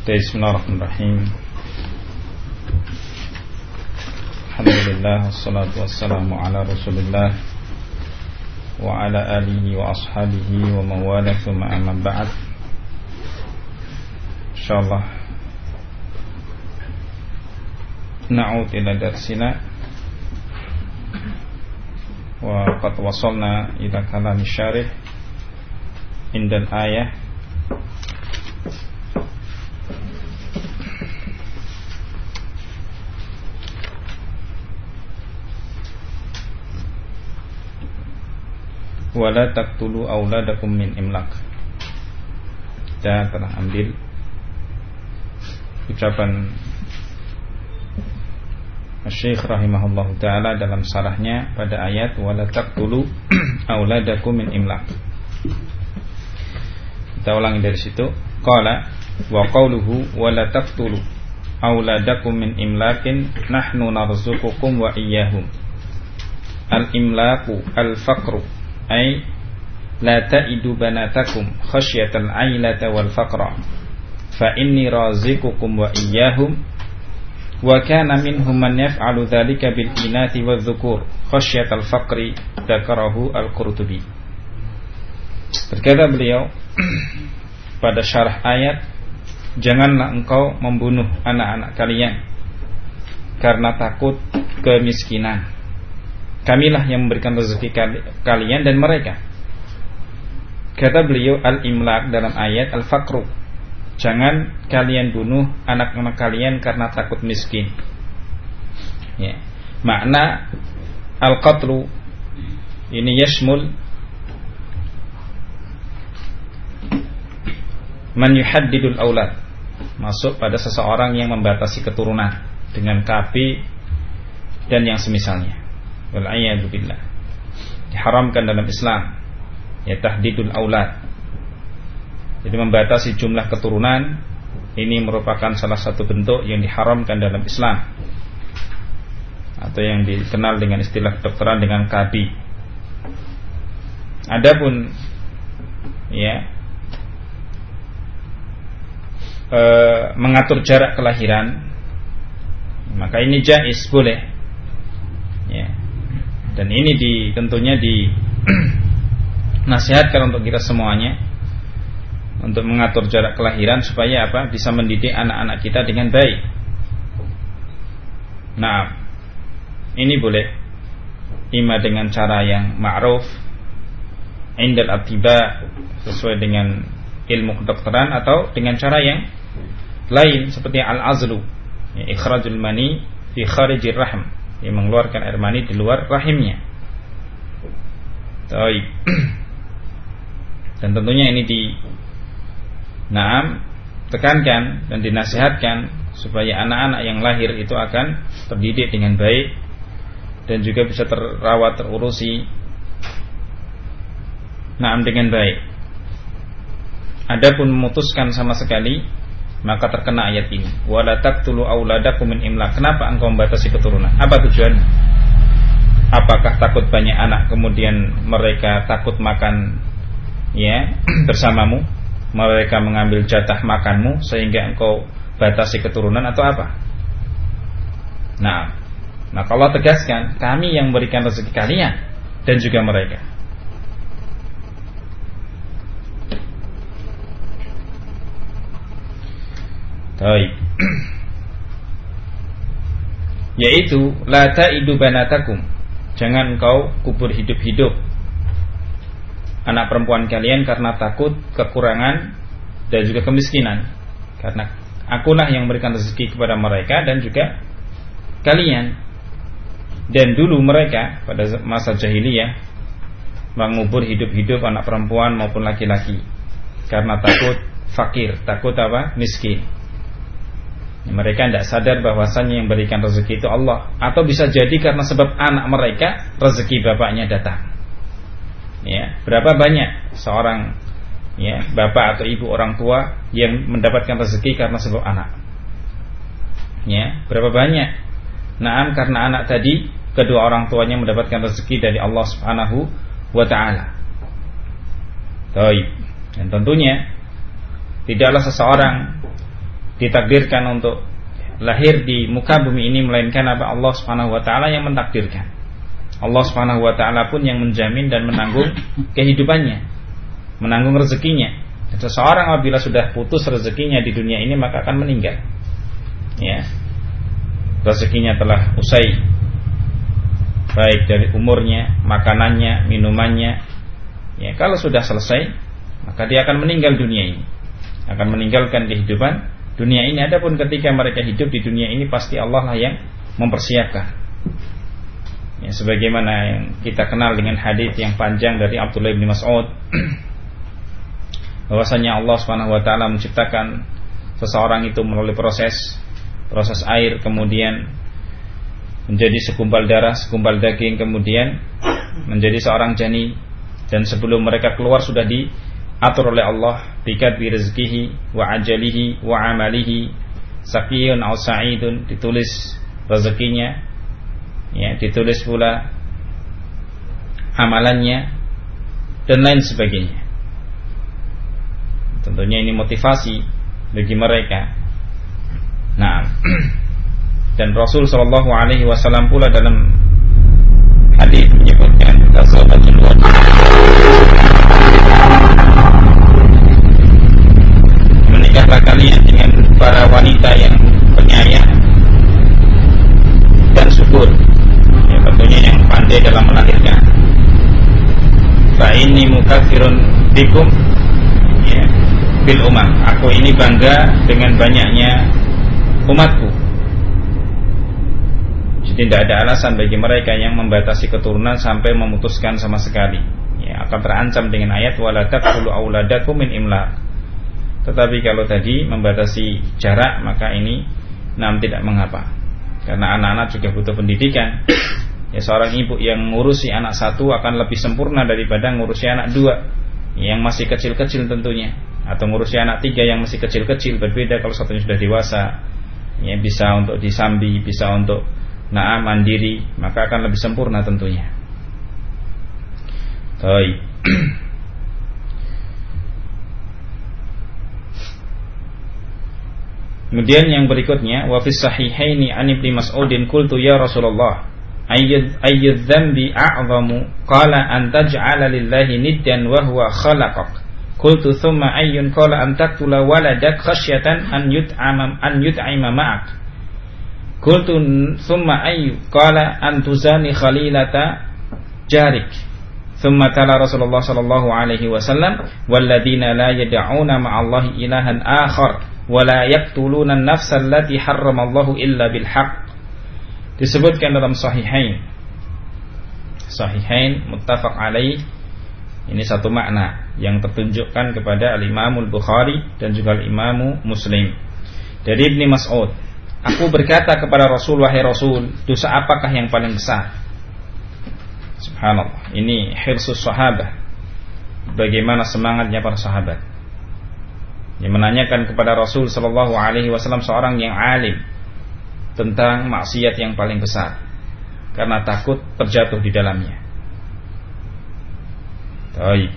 Bismillahirrahmanirrahim. Alhamdulillah, wassalatu wassalamu ala Rasulillah wa ala alihi wa ashabihi wa mawala, thumma amma ba'd. Insyaallah na'ud ila darsina wa qad wasalna ila kalam syarih indal ayah wala taqtulu auladakum min imlaq. Kita telah ambil ucapan Syekh rahimahullahu ta'ala dalam syarahnya pada ayat wala taqtulu auladakum min imlaq. Kita ulangi dari situ. Qala wa qawluhu wala taqtulu auladakum min imlaqin nahnu narzuqukum wa iyyahum. Al-imlaqu al-faqru ay la ta'idu banatakum khasyatal 'ailata wal faqra fa inni raziqukum wa iyyahum wa kana minhum man yaf'alu dhalika bil inati wadh-dhukur khasyatal faqri dzakarahu al-Qurtubi. Berkata beliau pada syarah ayat, janganlah engkau membunuh anak-anak kalian karena takut kemiskinan. Kamilah yang memberikan rezeki kalian dan mereka. Kata beliau al-imlaq dalam ayat al-faqru, jangan kalian bunuh anak-anak kalian karena takut miskin. Ya. Makna al-qatlu ini yashmul man yuhaddidul aulad, masuk pada seseorang yang membatasi keturunan dengan kafi dan yang semisalnya. Wal'iyadu billah, diharamkan dalam Islam ya tahdidul aulad. Jadi membatasi jumlah keturunan ini merupakan salah satu bentuk yang diharamkan dalam Islam, atau yang dikenal dengan istilah kedokteran dengan KB. Adapun ya mengatur jarak kelahiran, maka ini jaiz, boleh ya. Dan ini tentunya nasihatkan untuk kita semuanya untuk mengatur jarak kelahiran supaya apa? Bisa mendidik anak-anak kita dengan baik. Nah, ini boleh ima dengan cara yang ma'ruf indal attiba sesuai dengan ilmu kedokteran, atau dengan cara yang lain seperti al-azlu, ya, ikhrajul mani fi kharijir rahm, yang mengeluarkan air mani di luar rahimnya. Baik. Dan tentunya ini tekankan dan dinasihatkan supaya anak-anak yang lahir itu akan terdidik dengan baik dan juga bisa terawat, terurusi dengan baik. Adapun memutuskan sama sekali, maka terkena ayat ini wala taqtulu auladakum min imlaq. Kenapa engkau membatasi keturunan? Apa tujuannya? Apakah takut banyak anak kemudian mereka takut makan ya bersamamu, mereka mengambil jatah makanmu sehingga engkau batasi keturunan, atau apa? Nah, maka Allah tegaskan, kami yang memberikan rezeki kalian dan juga mereka. Baik. Yaitu la ta'idu banatakum, jangan engkau kubur hidup-hidup anak perempuan kalian karena takut kekurangan dan juga kemiskinan, karena akulah yang memberikan rezeki kepada mereka dan juga kalian. Dan dulu mereka pada masa jahiliyah mengubur hidup-hidup anak perempuan maupun laki-laki karena takut fakir, takut apa? Miskin. Mereka tidak sadar bahwasannya yang berikan rezeki itu Allah, atau bisa jadi karena sebab anak mereka rezeki bapaknya datang. Ya, berapa banyak seorang ya bapak atau ibu orang tua yang mendapatkan rezeki karena sebab anak? Ya, berapa banyak? Karena anak tadi kedua orang tuanya mendapatkan rezeki dari Allah Subhanahu wa taala. Baik. Dan tentunya tidaklah seseorang ditakdirkan untuk lahir di muka bumi ini, melainkan apa? Allah Subhanahu wa taala yang mentakdirkan. Allah Subhanahu wa taala pun yang menjamin dan menanggung kehidupannya, menanggung rezekinya. Seseorang apabila sudah putus rezekinya di dunia ini, maka akan meninggal. Ya. Rezekinya telah usai, baik dari umurnya, makanannya, minumannya. Ya, kalau sudah selesai, maka dia akan meninggal dunia ini, akan meninggalkan kehidupan dunia ini. Adapun ketika mereka hidup di dunia ini, pasti Allah lah yang mempersiapkan. Ya, sebagaimana yang kita kenal dengan hadis yang panjang dari Abdullah bin Mas'ud, bahwasanya Allah Subhanahu wa taala menciptakan seseorang itu melalui proses air, kemudian menjadi segumpal darah, segumpal daging, kemudian menjadi seorang janin. Dan sebelum mereka keluar sudah diatur oleh Allah bikatbi rizqihi wa ajalihi wa amalihi, saqiyun aw sa'idun, ditulis rezekinya, ya, ditulis pula amalannya dan lain sebagainya. Tentunya ini motivasi bagi mereka. Nah, dan Rasul sallallahu alaihi wasallam pula dalam hadis menyebutkan menikahlah kalian dengan para wanita yang penyayang dan subur, ya, tentunya yang pandai dalam melahirkan. Fa inni mukatsirun bikum, ya, bil umam. Aku ini bangga dengan banyaknya umatku. Jadi tidak ada alasan bagi mereka yang membatasi keturunan sampai memutuskan sama sekali. Ya, akan terancam dengan ayat wala taqtulu auladakum min imlaq. Tetapi kalau tadi membatasi jarak, maka ini tidak mengapa. Karena anak-anak juga butuh pendidikan. Ya, seorang ibu yang ngurusi anak satu akan lebih sempurna daripada ngurusi anak dua yang masih kecil-kecil tentunya, atau ngurusi anak tiga yang masih kecil-kecil. Berbeda kalau satunya sudah dewasa, ya, bisa untuk disambi, bisa untuk mandiri, maka akan lebih sempurna tentunya. Baik. Kemudian yang berikutnya, wa fis sahihaini an Ibnu Mas'udin qultu ya Rasulullah ayyadh dhanbi a'zamu qala an taj'ala lillahi niddan wa huwa khalaqak qultu thumma ayyun qala an taqtula waladak khasyatan an yut'ima ma'ak qultu thumma ayyu qala an tuzani khalilata jarik thumma tala Rasulullah sallallahu alaihi wasallam walladzina la yad'una ma'allahi ilahan akhar wa la yaqtuluna an-nafsa allati harramallahu illa bil haqq. Disebutkan dalam sahihain muttafaq alaih. Ini satu makna yang tertunjukkan kepada al-Imam al-Bukhari dan juga al-Imam Muslim. Dari Ibnu Mas'ud, aku berkata kepada Rasul, wahai Rasul, dosa apakah yang paling besar? Subhanallah, ini hirsus sahabah, bagaimana semangatnya para sahabat yang menanyakan kepada Rasul sallallahu alaihi wasallam, seorang yang alim, tentang maksiat yang paling besar, karena takut terjatuh di dalamnya. Baik.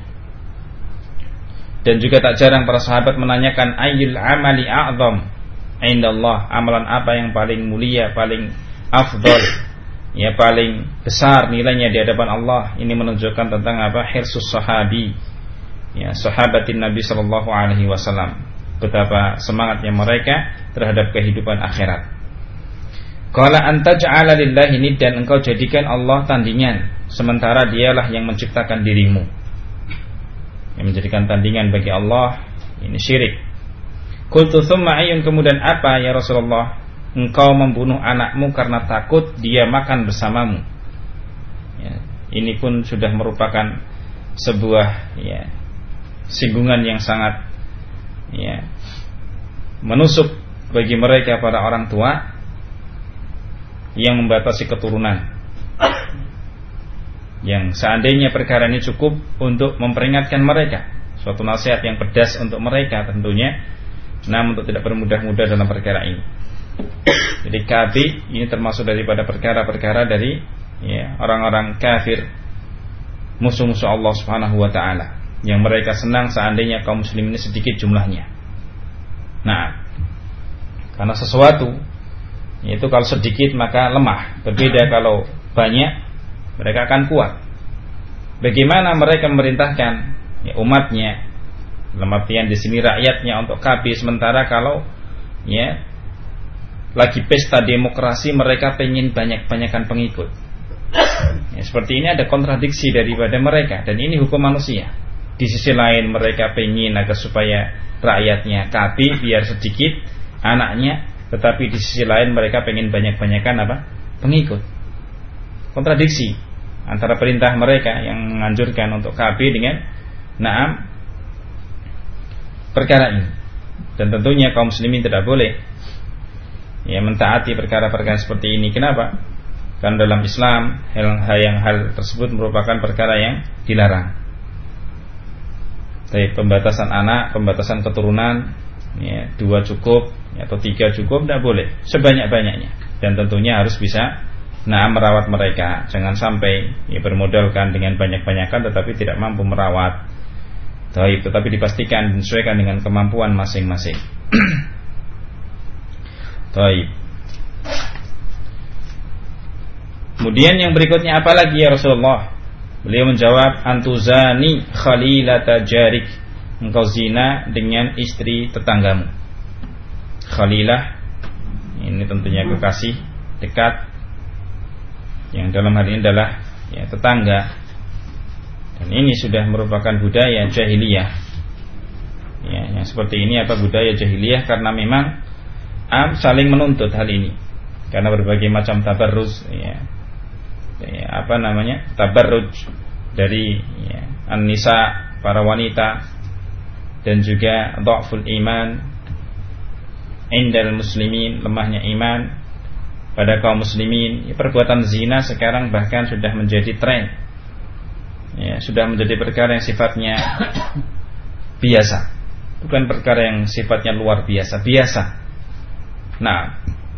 Dan juga tak jarang para sahabat menanyakan ayyul amali a'zam indallah, amalan apa yang paling mulia, paling afdal, ya, paling besar nilainya di hadapan Allah. Ini menunjukkan tentang apa? Hirsus sahabi, ya, sahabatin Nabi sallallahu alaihi wasallam, betapa semangatnya mereka terhadap kehidupan akhirat. Qala anta ja'ala lillahi niddan, engkau jadikan Allah tandingan sementara dialah yang menciptakan dirimu. Yang menjadikan tandingan bagi Allah, ini syirik. Qultu thumma ayyun, kemudian apa ya Rasulullah? Engkau membunuh anakmu karena takut dia makan bersamamu. Ya, ini pun sudah merupakan sebuah, ya, singgungan yang sangat, ya, menusuk bagi mereka para orang tua yang membatasi keturunan, yang seandainya perkara ini cukup untuk memperingatkan mereka, suatu nasihat yang pedas untuk mereka tentunya, namun untuk tidak bermudah-mudah dalam perkara ini. Jadi kabi ini termasuk daripada perkara-perkara dari, ya, orang-orang kafir, musuh-musuh Allah Subhanahu wa taala, yang mereka senang seandainya kaum muslim ini sedikit jumlahnya. Nah, Karena sesuatu itu kalau sedikit maka lemah, berbeda kalau banyak mereka akan kuat. Bagaimana mereka memerintahkan ya, umatnya, dalam artian di sini rakyatnya untuk KB, sementara kalau ya lagi pesta demokrasi mereka pengen banyak-banyakan pengikut. Ya, seperti ini ada kontradiksi daripada mereka, dan ini hukum manusia. Di sisi lain mereka pengen agar supaya rakyatnya KB biar sedikit anaknya, tetapi di sisi lain mereka pengen banyak-banyakan apa? Pengikut. Kontradiksi antara perintah mereka yang menganjurkan untuk KB dengan na'am perkara ini. Dan tentunya kaum muslimin tidak boleh ya mentaati perkara-perkara seperti ini. Kenapa? Karena dalam Islam hal tersebut merupakan perkara yang dilarang. Baik pembatasan anak, pembatasan keturunan, ya, 2 cukup atau 3 cukup, tidak boleh, sebanyak-banyaknya. Dan tentunya harus bisa merawat mereka. Jangan sampai ya, bermodalkan dengan banyak-banyakan tetapi tidak mampu merawat. Tetapi dipastikan disesuaikan dengan kemampuan masing-masing. Kemudian yang berikutnya apa lagi ya Rasulullah? Beliau menjawab, antuzani khalilata jarik, engkau zina dengan istri tetanggamu. Khalilah ini tentunya kekasih dekat, yang dalam hal ini adalah ya, tetangga. Dan ini sudah merupakan budaya jahiliyah. Ya, yang seperti ini apa budaya jahiliyah, karena memang saling menuntut hal ini. Karena berbagai macam tabarruz ya, tabarruj dari ya, an-nisa, para wanita, dan juga dha'ful iman indal muslimin, lemahnya iman pada kaum muslimin. Perbuatan zina sekarang bahkan sudah menjadi tren ya, sudah menjadi perkara yang sifatnya biasa, bukan perkara yang sifatnya luar biasa, biasa. Nah,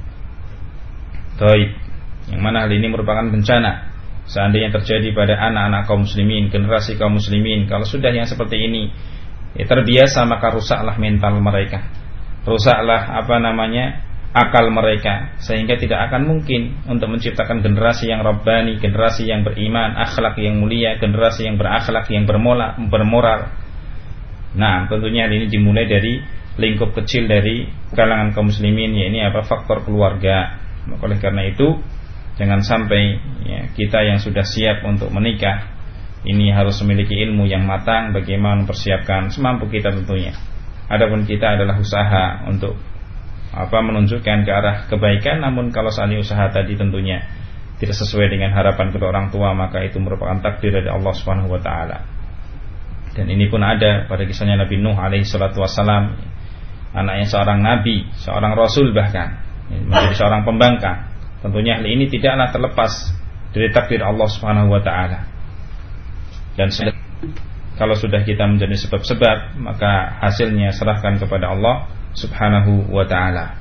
yang mana hal ini merupakan bencana seandainya terjadi pada anak-anak kaum muslimin, generasi kaum muslimin. Kalau sudah yang seperti ini ya, terbiasa, maka rusaklah mental mereka, rusaklah akal mereka, sehingga tidak akan mungkin untuk menciptakan generasi yang rabbani, generasi yang beriman, akhlak yang mulia, generasi yang berakhlak, yang bermoral. Nah, tentunya ini dimulai dari lingkup kecil dari kalangan kaum muslimin, yakni faktor keluarga. Oleh karena itu, jangan sampai ya, kita yang sudah siap untuk menikah ini harus memiliki ilmu yang matang bagaimana mempersiapkan semampu kita tentunya. Adapun kita adalah usaha untuk menunjukkan ke arah kebaikan, namun kalau seandainya usaha tadi tentunya tidak sesuai dengan harapan kedua orang tua, maka itu merupakan takdir dari Allah Subhanahu wa taala. Dan ini pun ada pada kisahnya Nabi Nuh alaihi salatu wassalam, anaknya seorang nabi, seorang rasul, bahkan menjadi seorang pembangkang. Tentunya hal ini tidaklah terlepas dari takdir Allah Subhanahu wa taala. Dan kalau sudah kita menjadi sebab-sebab, maka hasilnya serahkan kepada Allah Subhanahu wa ta'ala.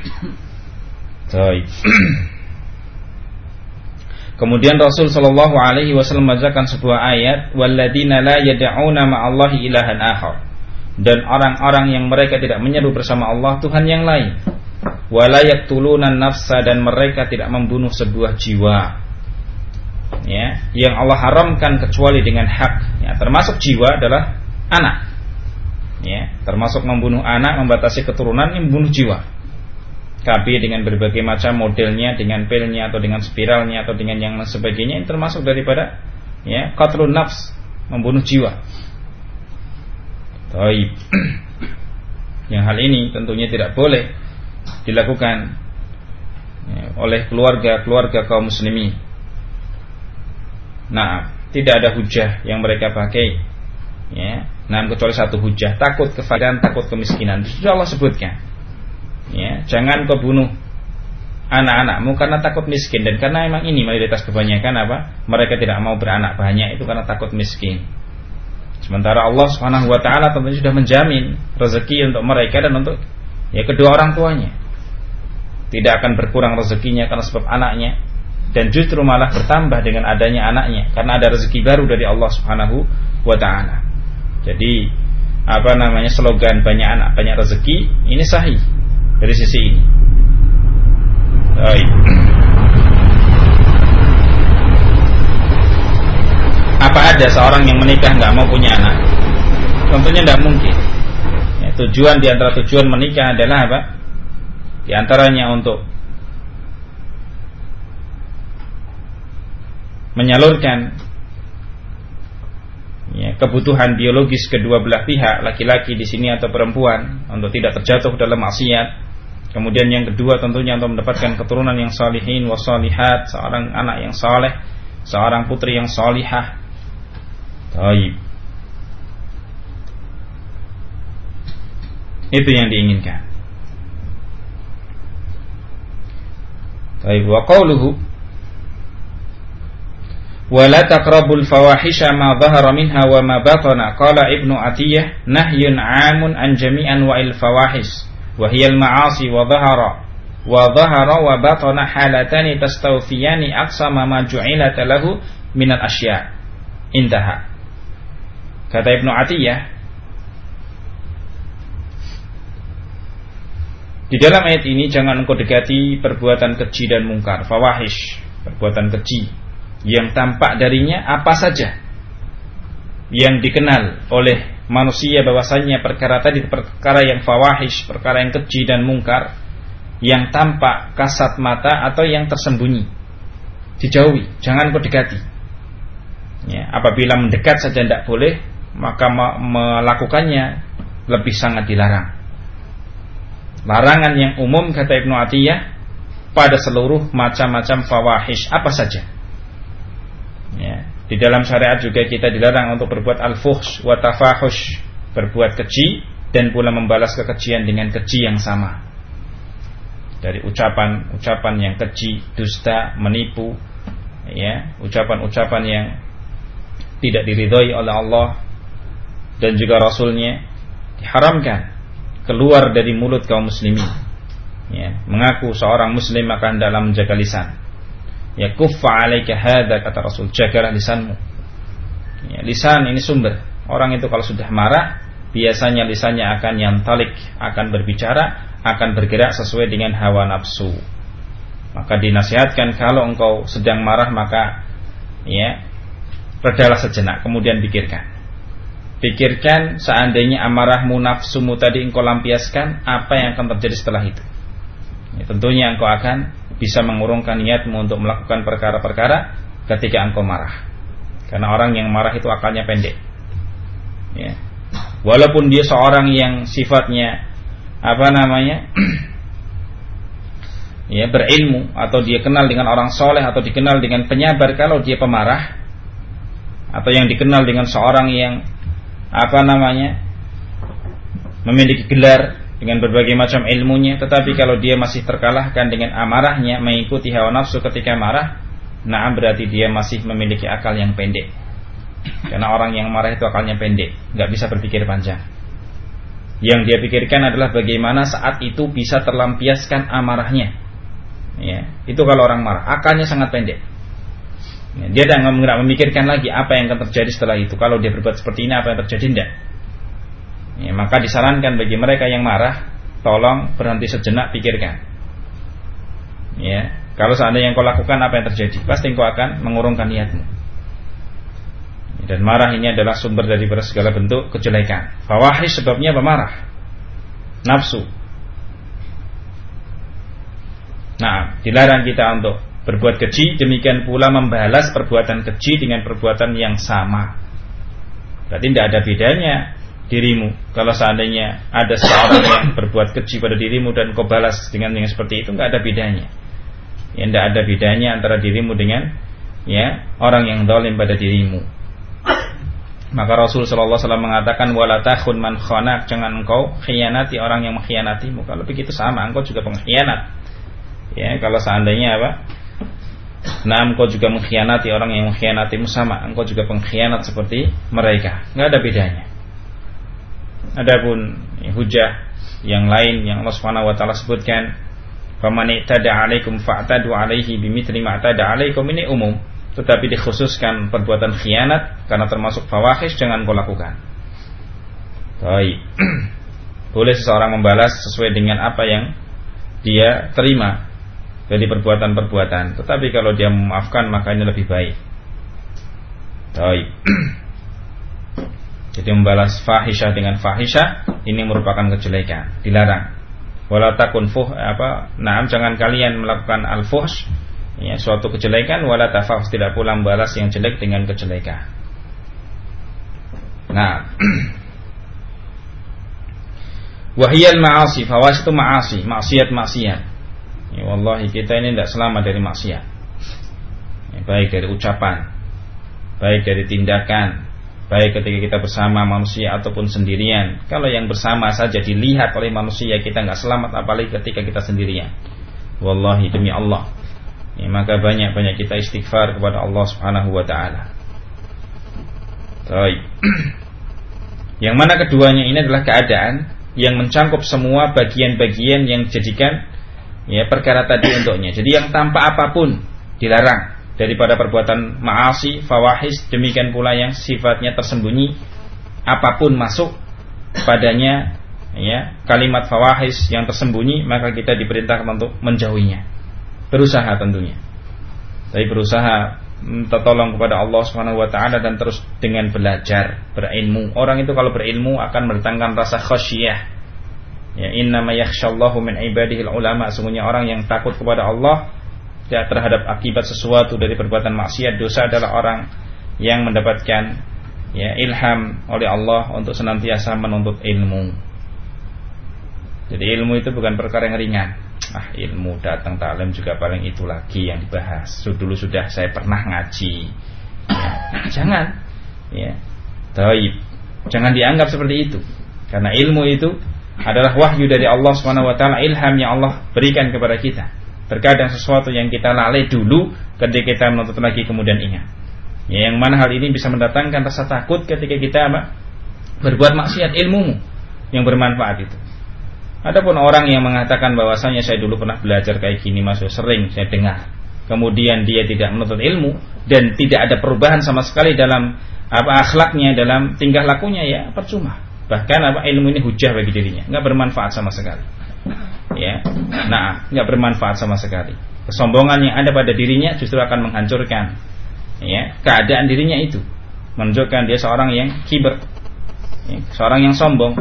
Kemudian Rasul sallallahu alaihi wasallam membacakan sebuah ayat, walladzina la yad'una ma'allahi ilahan akhar, dan orang-orang yang mereka tidak menyeru bersama Allah Tuhan yang lain, wala yaqtuluna nafsa, dan mereka tidak membunuh sebuah jiwa ya, yang Allah haramkan kecuali dengan hak ya, termasuk jiwa adalah anak ya, termasuk membunuh anak, membatasi keturunan, membunuh jiwa. KB dengan berbagai macam modelnya, dengan pilnya atau dengan spiralnya atau dengan yang sebagainya, ini termasuk daripada ya, qatlun nafs, membunuh jiwa. Yang hal ini tentunya tidak boleh dilakukan ya, oleh keluarga kaum muslimin. Nah, tidak ada hujah yang mereka pakai ya, kecuali satu hujah, takut kefakiran, takut kemiskinan. Sudah Allah sebutkan ya, jangan kau bunuh anak-anakmu karena takut miskin. Dan karena memang ini mayoritas kebanyakan mereka tidak mau beranak banyak, itu karena takut miskin. Sementara Allah Subhanahu wa ta'ala tentunya sudah menjamin rezeki untuk mereka dan untuk ya, kedua orang tuanya. Tidak akan berkurang rezekinya karena sebab anaknya, dan justru malah bertambah dengan adanya anaknya, karena ada rezeki baru dari Allah Subhanahu wa ta'ala. Jadi slogan banyak anak banyak rezeki ini sahih, dari sisi ini. Baik. Apa ada seorang yang menikah nggak mau punya anak? Tentunya tidak mungkin. Ya, tujuan di antara tujuan menikah adalah apa? Di antaranya untuk menyalurkan kebutuhan biologis kedua belah pihak, laki-laki di sini atau perempuan, untuk tidak terjatuh dalam maksiat. Kemudian yang kedua tentunya untuk mendapatkan keturunan yang salihin wa salihat, seorang anak yang saleh, seorang putri yang salihah. Baik. Itu yang diinginkan. Baik, wa qauluhu wa la taqrabul fawahisha ma dhahara minha wa ma batana, qala Ibnu Atiyah nahyun 'amun an jami'an wa il fawahish wa hiya al ma'asi wa dhahara wa batana halatani tastawfiyani aqsama ma ju'ilat lahu min al asya'. Intaha. Kata Ibnu Atiyah, di dalam ayat ini jangan engkau dekati perbuatan keji dan mungkar, fawahish, perbuatan keji yang tampak darinya apa saja yang dikenal oleh manusia bahwasanya perkara tadi perkara yang fawahish, perkara yang keji dan mungkar, yang tampak kasat mata atau yang tersembunyi, dijauhi, jangan kau dekati. Ya, apabila mendekat saja tidak boleh, maka melakukannya lebih sangat dilarang. Larangan yang umum, kata Ibnu Atiyah, pada seluruh macam-macam fawahish apa saja. Ya, di dalam syariat juga kita dilarang untuk berbuat al-fuhsh wa tafahush, berbuat keji dan pula membalas kekejian dengan keji yang sama. Dari ucapan-ucapan yang keji, dusta, menipu, ya, ucapan-ucapan yang tidak diridhoi oleh Allah dan juga Rasulnya, diharamkan keluar dari mulut kaum muslimin. Ya, mengaku seorang muslim maka hendaklah menjaga lisan. Ya, kuffa 'alaika hadza, kata Rasul, jagalah lisanmu. Ya, lisan ini sumber. Orang itu kalau sudah marah, biasanya lisannya akan yantalik, akan berbicara, akan bergerak sesuai dengan hawa nafsu. Maka dinasihatkan kalau engkau sedang marah maka ya, redalah sejenak, kemudian pikirkan seandainya amarahmu, nafsumu tadi engkau lampiaskan, apa yang akan terjadi setelah itu. Ya, tentunya engkau akan bisa mengurungkan niatmu untuk melakukan perkara-perkara ketika engkau marah. Karena orang yang marah itu akalnya pendek. Ya. Walaupun dia seorang yang sifatnya ya, berilmu, atau dia kenal dengan orang soleh, atau dikenal dengan penyabar, kalau dia pemarah, atau yang dikenal dengan seorang yang memiliki gelar dengan berbagai macam ilmunya, tetapi kalau dia masih terkalahkan dengan amarahnya, mengikuti hawa nafsu ketika marah, berarti dia masih memiliki akal yang pendek. Karena orang yang marah itu akalnya pendek, nggak bisa berpikir panjang. Yang dia pikirkan adalah bagaimana saat itu bisa terlampiaskan amarahnya. Ya, itu kalau orang marah, akalnya sangat pendek. Ya, dia tidak memikirkan lagi apa yang akan terjadi setelah itu. Kalau dia berbuat seperti ini, apa yang terjadi, tidak. Ya, maka disarankan bagi mereka yang marah, tolong berhenti sejenak, pikirkan. Ya, kalau seandainya yang kau lakukan, apa yang terjadi? Pasti kau akan mengurungkan niatmu. Dan marah ini adalah sumber daripada segala bentuk kejelekan. Fawahish sebabnya pemarah, nafsu. Nah, dilarang kita untuk berbuat keji, demikian pula membalas perbuatan keji dengan perbuatan yang sama. Berarti tidak ada bedanya dirimu. Kalau seandainya ada seorang yang berbuat keji pada dirimu dan kau balas dengan yang seperti itu, tidak ada bedanya. Ya, tidak ada bedanya antara dirimu dengan orang yang zalim pada dirimu. Maka Rasul sallallahu alaihi wasallam mengatakan wala takhun man khanak, jangan engkau khianati orang yang mengkhianatimu. Kalau begitu sama, engkau juga pengkhianat. Ya, kalau seandainya engkau juga mengkhianati orang yang mengkhianatimu, sama, engkau juga pengkhianat seperti mereka. Enggak ada bedanya. Adapun hujah yang lain yang Allah Subhanahu wa taala sebutkan, faman i'tada 'alaikum fa'tadu 'alaihi bimithli ma i'tada 'alaikum, ini umum, tetapi dikhususkan perbuatan khianat karena termasuk fawahish, jangan kau lakukan. Baik. Boleh seseorang membalas sesuai dengan apa yang dia terima dari perbuatan-perbuatan. Tetapi kalau dia memaafkan maka ini lebih baik. Baik. Jadi membalas fahisyah dengan fahisyah ini merupakan kejelekan, dilarang. Wala takun jangan kalian melakukan al-fuhsh, ya, suatu kejelekan, wala tafahus, tidak pula membalas yang jelek dengan kejelekan. Nah, wahiyal ma'asi, fawahish itu ma'asi, maksiat. Ya, wallahi kita ini tidak selamat dari maksiat. Ya, baik dari ucapan, baik dari tindakan, baik ketika kita bersama manusia ataupun sendirian. Kalau yang bersama saja dilihat oleh manusia kita nggak selamat, apalagi ketika kita sendirian. Wallahi demi Allah. Ya, maka banyak kita istighfar kepada Allah Subhanahu wa taala. Baik. Yang mana keduanya ini adalah keadaan yang mencakup semua bagian-bagian yang dijadikan ya perkara tadi untuknya. Jadi yang tanpa apapun dilarang daripada perbuatan ma'asi, fawahish, demikian pula yang sifatnya tersembunyi, apapun masuk padanya ya kalimat fawahish yang tersembunyi, maka kita diperintahkan untuk menjauhinya. Berusaha tentunya. Tapi berusaha tertolong kepada Allah Subhanahu wa taala dan terus dengan belajar, berilmu. Orang itu kalau berilmu akan mendatangkan rasa khasyiyah. Ya, innama yakhshallahu min ibadihil ulama. Sesungguhnya orang yang takut kepada Allah ya, terhadap akibat sesuatu dari perbuatan maksiat, dosa adalah orang yang mendapatkan ya ilham oleh Allah untuk senantiasa menuntut ilmu. Jadi ilmu itu bukan perkara yang ringan. Ilmu datang taklim juga paling itu lagi yang dibahas. Dulu sudah saya pernah ngaji. Ya, jangan. Ya. Taib. Jangan dianggap seperti itu. Karena ilmu itu adalah wahyu dari Allah Subhanahu wa taala, ilham yang Allah berikan kepada kita. Terkadang sesuatu yang kita lalai dulu ketika kita menuntut lagi kemudian ingat. Ya, yang mana hal ini bisa mendatangkan rasa takut ketika kita berbuat maksiat, ilmumu yang bermanfaat itu. Adapun orang yang mengatakan bahwasanya saya dulu pernah belajar kayak gini, masuk sering saya dengar, kemudian dia tidak menuntut ilmu dan tidak ada perubahan sama sekali dalam akhlaknya, dalam tingkah lakunya, ya percuma. Bahkan ilmu ini hujah bagi dirinya, nggak bermanfaat sama sekali. Ya, nggak bermanfaat sama sekali. Kesombongan yang ada pada dirinya justru akan menghancurkan ya keadaan dirinya itu, menunjukkan dia seorang yang kiber, ya, seorang yang sombong.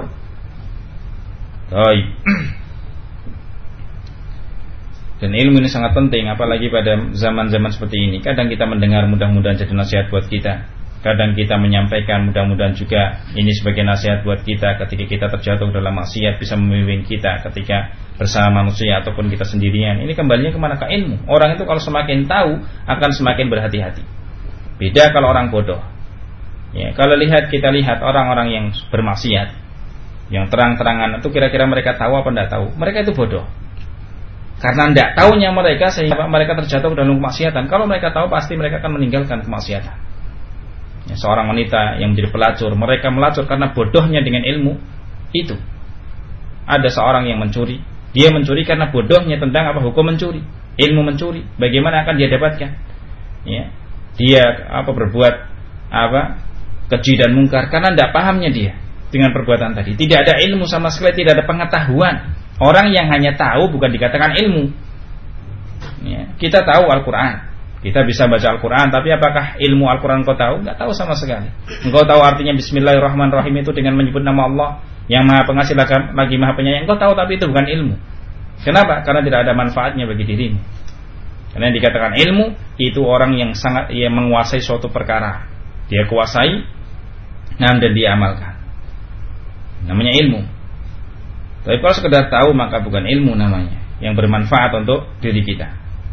Dan ilmu ini sangat penting, apalagi pada zaman-zaman seperti ini. Kadang kita mendengar, mudah-mudahan jadi nasihat buat kita. Kadang kita menyampaikan, mudah-mudahan juga ini sebagai nasihat buat kita ketika kita terjatuh dalam maksiat, bisa membimbing kita ketika bersama manusia ataupun kita sendirian. Ini kembalinya kemana? Ke ilmu. Orang itu kalau semakin tahu akan semakin berhati-hati. Beda kalau orang bodoh. Ya, kalau kita lihat orang-orang yang bermaksiat, yang terang-terangan itu, kira-kira mereka tahu apa tidak tahu? Mereka itu bodoh. Karena tidak tahunya mereka sehingga mereka terjatuh dalam kemaksiatan. Kalau mereka tahu pasti mereka akan meninggalkan kemaksiatan. Ya, seorang wanita yang menjadi pelacur, mereka melacur karena bodohnya dengan ilmu itu. Ada seorang yang mencuri, dia mencuri karena bodohnya tentang hukum mencuri, ilmu mencuri. Bagaimana akan dia dapatkan? Ya, dia berbuat keji dan mungkar karena tidak pahamnya dia dengan perbuatan tadi. Tidak ada ilmu sama sekali, tidak ada pengetahuan. Orang yang hanya tahu bukan dikatakan ilmu. Ya, kita tahu Al-Quran, kita bisa baca Al-Quran, tapi apakah ilmu Al-Quran kau tahu? Tidak tahu sama sekali. Engkau tahu artinya Bismillahirrahmanirrahim itu dengan menyebut nama Allah yang Maha Pengasih lagi Maha Penyayang. Engkau tahu, tapi itu bukan ilmu. Kenapa? Karena tidak ada manfaatnya bagi dirimu. Karena yang dikatakan ilmu itu orang yang sangat menguasai suatu perkara. Dia kuasai dan dia amalkan. Namanya ilmu. Tapi kalau sekedar tahu maka bukan ilmu namanya, yang bermanfaat untuk diri kita.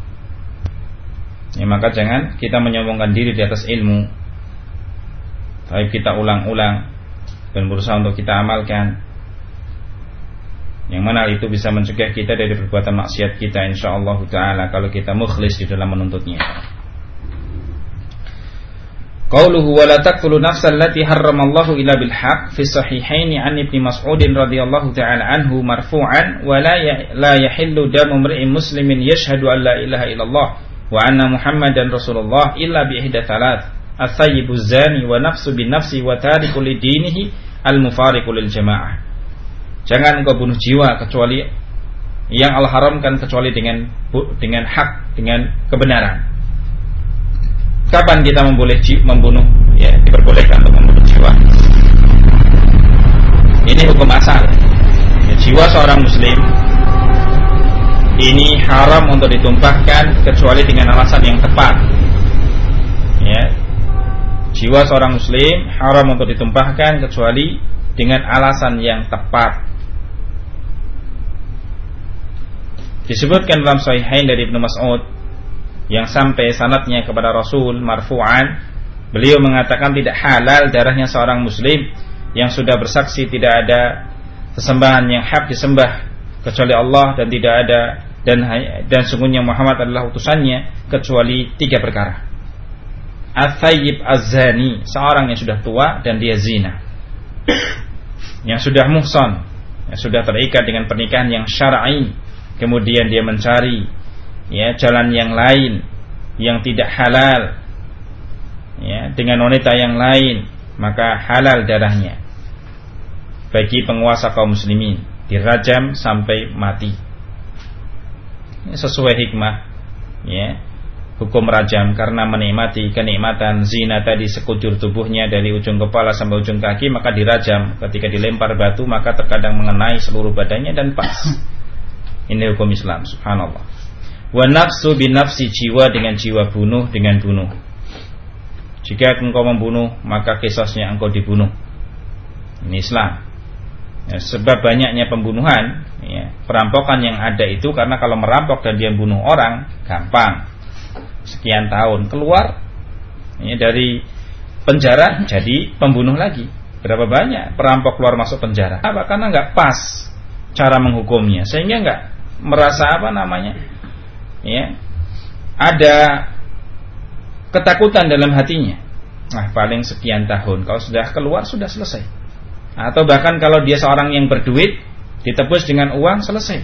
Ya, maka jangan kita menyombongkan diri di atas ilmu. Tapi kita ulang-ulang dan berusaha untuk kita amalkan. Yang mana itu bisa mencegah kita dari perbuatan maksiat kita, insyaallah taala, kalau kita mukhlis di dalam menuntutnya. Qauluhu wa la taqtulu nafsal lati harramallahu illa bil haqq fi sahihaini an Ibnu Mas'ud radhiyallahu ta'ala anhu marfu'an wa la yahillu damu imri'in muslimin yashhadu an la ilaha illallah wa anna Muhammadan Rasulullah illa bi ihda thalath at-thayyibuz zani wa nafsu bin nafsi wa tariku lidinihi al-mufariqu lil jamaah. Jangan engkau bunuh jiwa kecuali yang Allah haramkan kecuali dengan hak, dengan kebenaran. Kapan kita membunuh? Ya, diperbolehkan untuk membunuh jiwa. Ini hukum asal. Ya, jiwa seorang muslim ini haram untuk ditumpahkan kecuali dengan alasan yang tepat. Ya, jiwa seorang muslim haram untuk ditumpahkan kecuali dengan alasan yang tepat. Disebutkan dalam Sahihain dari Ibnu Mas'ud yang sampai sanadnya kepada Rasul marfu'an, beliau mengatakan tidak halal darahnya seorang muslim yang sudah bersaksi tidak ada sesembahan yang hak disembah kecuali Allah dan tidak ada dan sungguhnya Muhammad adalah utusannya kecuali 3 perkara. At-thayyib az-zani, seorang yang sudah tua dan dia zina. Yang sudah muhsan, yang sudah terikat dengan pernikahan yang syar'i, kemudian dia mencari jalan yang lain yang tidak halal dengan wanita yang lain, maka halal darahnya. Bagi penguasa kaum muslimin dirajam sampai mati. Sesuai hikmah hukum rajam, karena menikmati kenikmatan zina tadi sekujur tubuhnya dari ujung kepala sampai ujung kaki, maka dirajam. Ketika dilempar batu maka terkadang mengenai seluruh badannya dan pas. Ini hukum Islam, subhanallah. Wa nafsu bin nafsi, jiwa dengan jiwa, bunuh dengan bunuh. Jika engkau membunuh maka qisasnya engkau dibunuh. Ini Islam. Sebab banyaknya pembunuhan, perampokan yang ada itu karena kalau merampok dan dia bunuh orang gampang, sekian tahun keluar dari penjara jadi pembunuh lagi. Berapa banyak perampok keluar masuk penjara? Apa? Karena nggak pas cara menghukumnya, sehingga nggak merasa ada ketakutan dalam hatinya. Nah, paling sekian tahun, kalau sudah keluar sudah selesai. Atau bahkan kalau dia seorang yang berduit, ditebus dengan uang, selesai.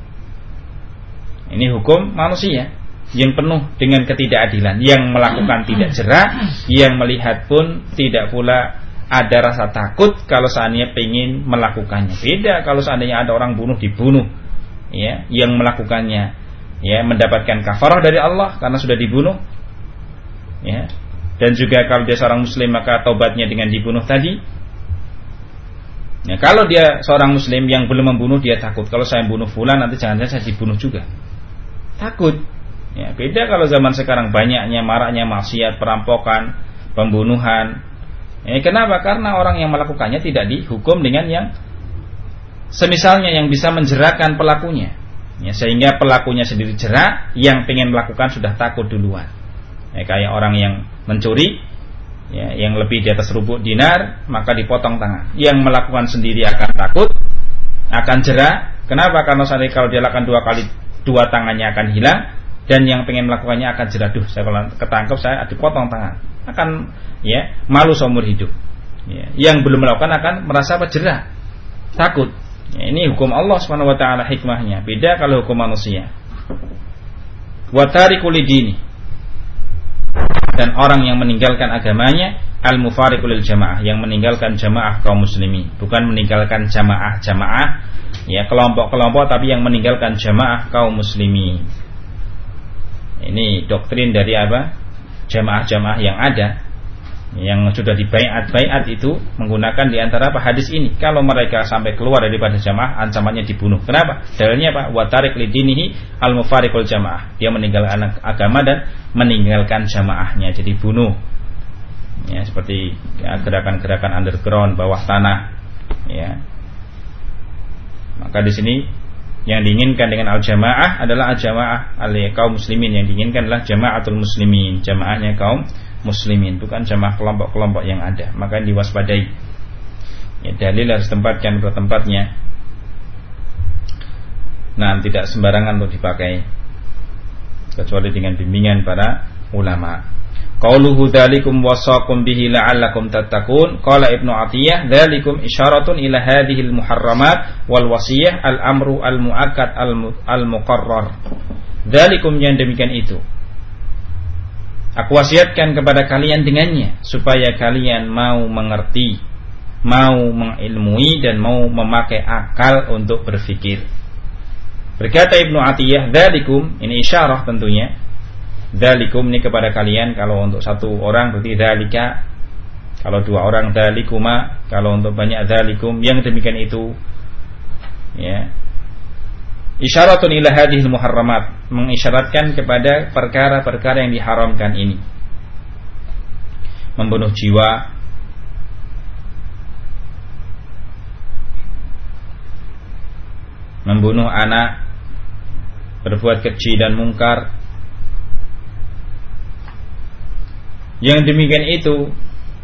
Ini hukum manusia yang penuh dengan ketidakadilan, yang melakukan tidak jera, yang melihat pun tidak pula ada rasa takut kalau seandainya ingin melakukannya. Beda kalau seandainya ada orang bunuh dibunuh, yang melakukannya mendapatkan kafarah dari Allah karena sudah dibunuh, dan juga kalau dia seorang muslim maka taubatnya dengan dibunuh tadi. Kalau dia seorang muslim yang belum membunuh, dia takut kalau saya bunuh fulan nanti jangan-jangan saya dibunuh juga, takut. Beda kalau zaman sekarang banyaknya maraknya maksiat, perampokan, pembunuhan. Kenapa? Karena orang yang melakukannya tidak dihukum dengan yang semisalnya yang bisa menjerakan pelakunya, sehingga pelakunya sendiri jerak, yang pengen melakukan sudah takut duluan. Kayak orang yang mencuri, yang lebih di atas 1000 dinar maka dipotong tangan. Yang melakukan sendiri akan takut, akan jerak. Kenapa? Karena kalau dia lakukan 2 kali, 2 tangannya akan hilang, dan yang pengen melakukannya akan jerak. Duh, saya kalau ketangkep saya dipotong tangan, akan malu seumur hidup. Yang belum melakukan akan merasa jerak, takut. Ini hukum Allah Subhanahu wa taala, hikmahnya. Beda kalau hukum manusia. Wa tariku lidini, dan orang yang meninggalkan agamanya, al-mufariqu lil jamaah, yang meninggalkan jamaah kaum muslimin, bukan meninggalkan jamaah kelompok-kelompok, tapi yang meninggalkan jamaah kaum muslimin. Ini doktrin dari jamaah-jamaah yang ada, yang sudah dibaiat itu menggunakan diantara hadis ini. Kalau mereka sampai keluar daripada jamaah, ancamannya dibunuh. Kenapa? Dalilnya wa tarik lidinihi al-mufariqul jamaah, dia meninggalkan agama dan meninggalkan jamaahnya, jadi bunuh. Seperti gerakan-gerakan underground, bawah tanah. Maka di sini yang diinginkan dengan al-jamaah adalah al-jamaah kaum muslimin. Yang diinginkan adalah jamaatul muslimin, jamaahnya kaum muslimin, bukan jamaah kelompok-kelompok yang ada. Maka diwaspadai. Dalil harus tempatkan pada tempatnya. Nah, tidak sembarangan untuk dipakai, kecuali dengan bimbingan para ulama. Qauluhu dzalikum wasaqum bihi la'allakum tattaqun. Qala Ibnu Athiyah, dzalikum isyaratun ila hadhil muharramat wal wasiyah al-amru al-muakkad al-muqarrar. Dzalikum, yang demikian itu, aku wasiatkan kepada kalian dengannya, supaya kalian mau mengerti, mau mengilmui, dan mau memakai akal untuk berfikir. Berkata Ibnu Atiyah, dzalikum, ini isyarah tentunya. Dzalikum ini kepada kalian, kalau untuk satu orang berarti dzalika, kalau dua orang dzalikuma, kalau untuk banyak dzalikum, yang demikian itu. Ya. Isyaratun ila hadhil muharramat, mengisyaratkan kepada perkara-perkara yang diharamkan ini. Membunuh jiwa, membunuh anak, berbuat keji dan mungkar. Yang demikian itu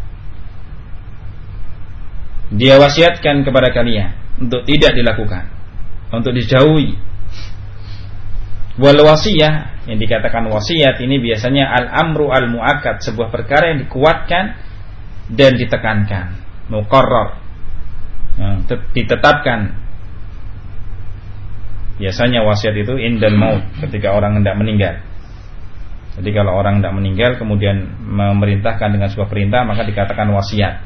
dia wasiatkan kepada kalian untuk tidak dilakukan, untuk dijauhi. Wal wasiyah, yang dikatakan wasiat ini biasanya al-amru al-mu'akkad, sebuah perkara yang dikuatkan dan ditekankan, muqarrar, yang ditetapkan. Biasanya wasiat itu indal maut, ketika orang hendak meninggal. Jadi kalau orang hendak meninggal kemudian memerintahkan dengan sebuah perintah, maka dikatakan wasiat.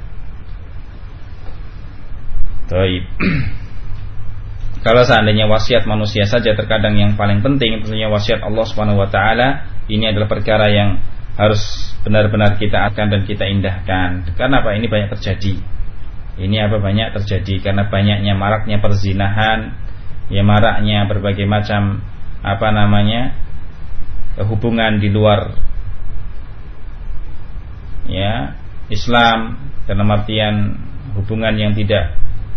Baik. Kalau seandainya wasiat manusia saja terkadang yang paling penting, tentunya wasiat Allah Subhanahu wa taala ini adalah perkara yang harus benar-benar kita akan dan kita indahkan. Karena apa? Ini banyak terjadi. Ini banyak terjadi karena banyaknya maraknya perzinahan, ya maraknya berbagai macam hubungan di luar ya Islam, dalam artian hubungan yang tidak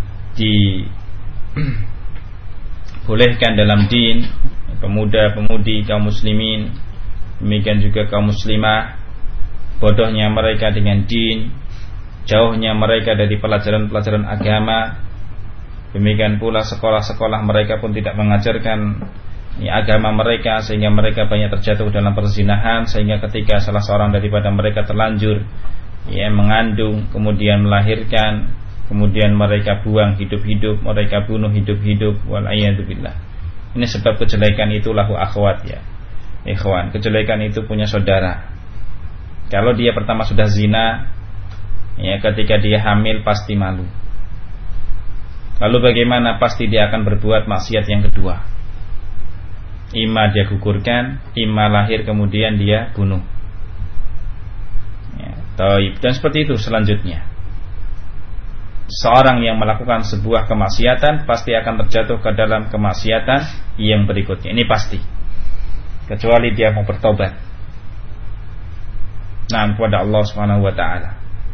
dibolehkan dalam din, pemuda-pemudi kaum muslimin, demikian juga kaum muslimah, bodohnya mereka dengan din, jauhnya mereka dari pelajaran-pelajaran agama. Demikian pula sekolah-sekolah mereka pun tidak mengajarkan agama mereka, sehingga mereka banyak terjatuh dalam perzinahan, sehingga ketika salah seorang daripada mereka terlanjur mengandung, kemudian melahirkan, kemudian mereka buang hidup-hidup, mereka bunuh hidup-hidup, wal'iyadzubillah. Ini sebab kejelekan itu lahu akhwat, ya ikhwan. Kejelekan itu punya saudara. Kalau dia pertama sudah zina, ya ketika dia hamil pasti malu. Lalu bagaimana? Pasti dia akan berbuat maksiat yang kedua. Ima dia gugurkan, ima lahir kemudian dia bunuh. Ya, dan seperti itu selanjutnya. Seorang yang melakukan sebuah kemaksiatan pasti akan terjatuh ke dalam kemaksiatan yang berikutnya. Ini pasti. Kecuali dia mau bertobat. Nah, kepada Allah Subhanahu wa taala.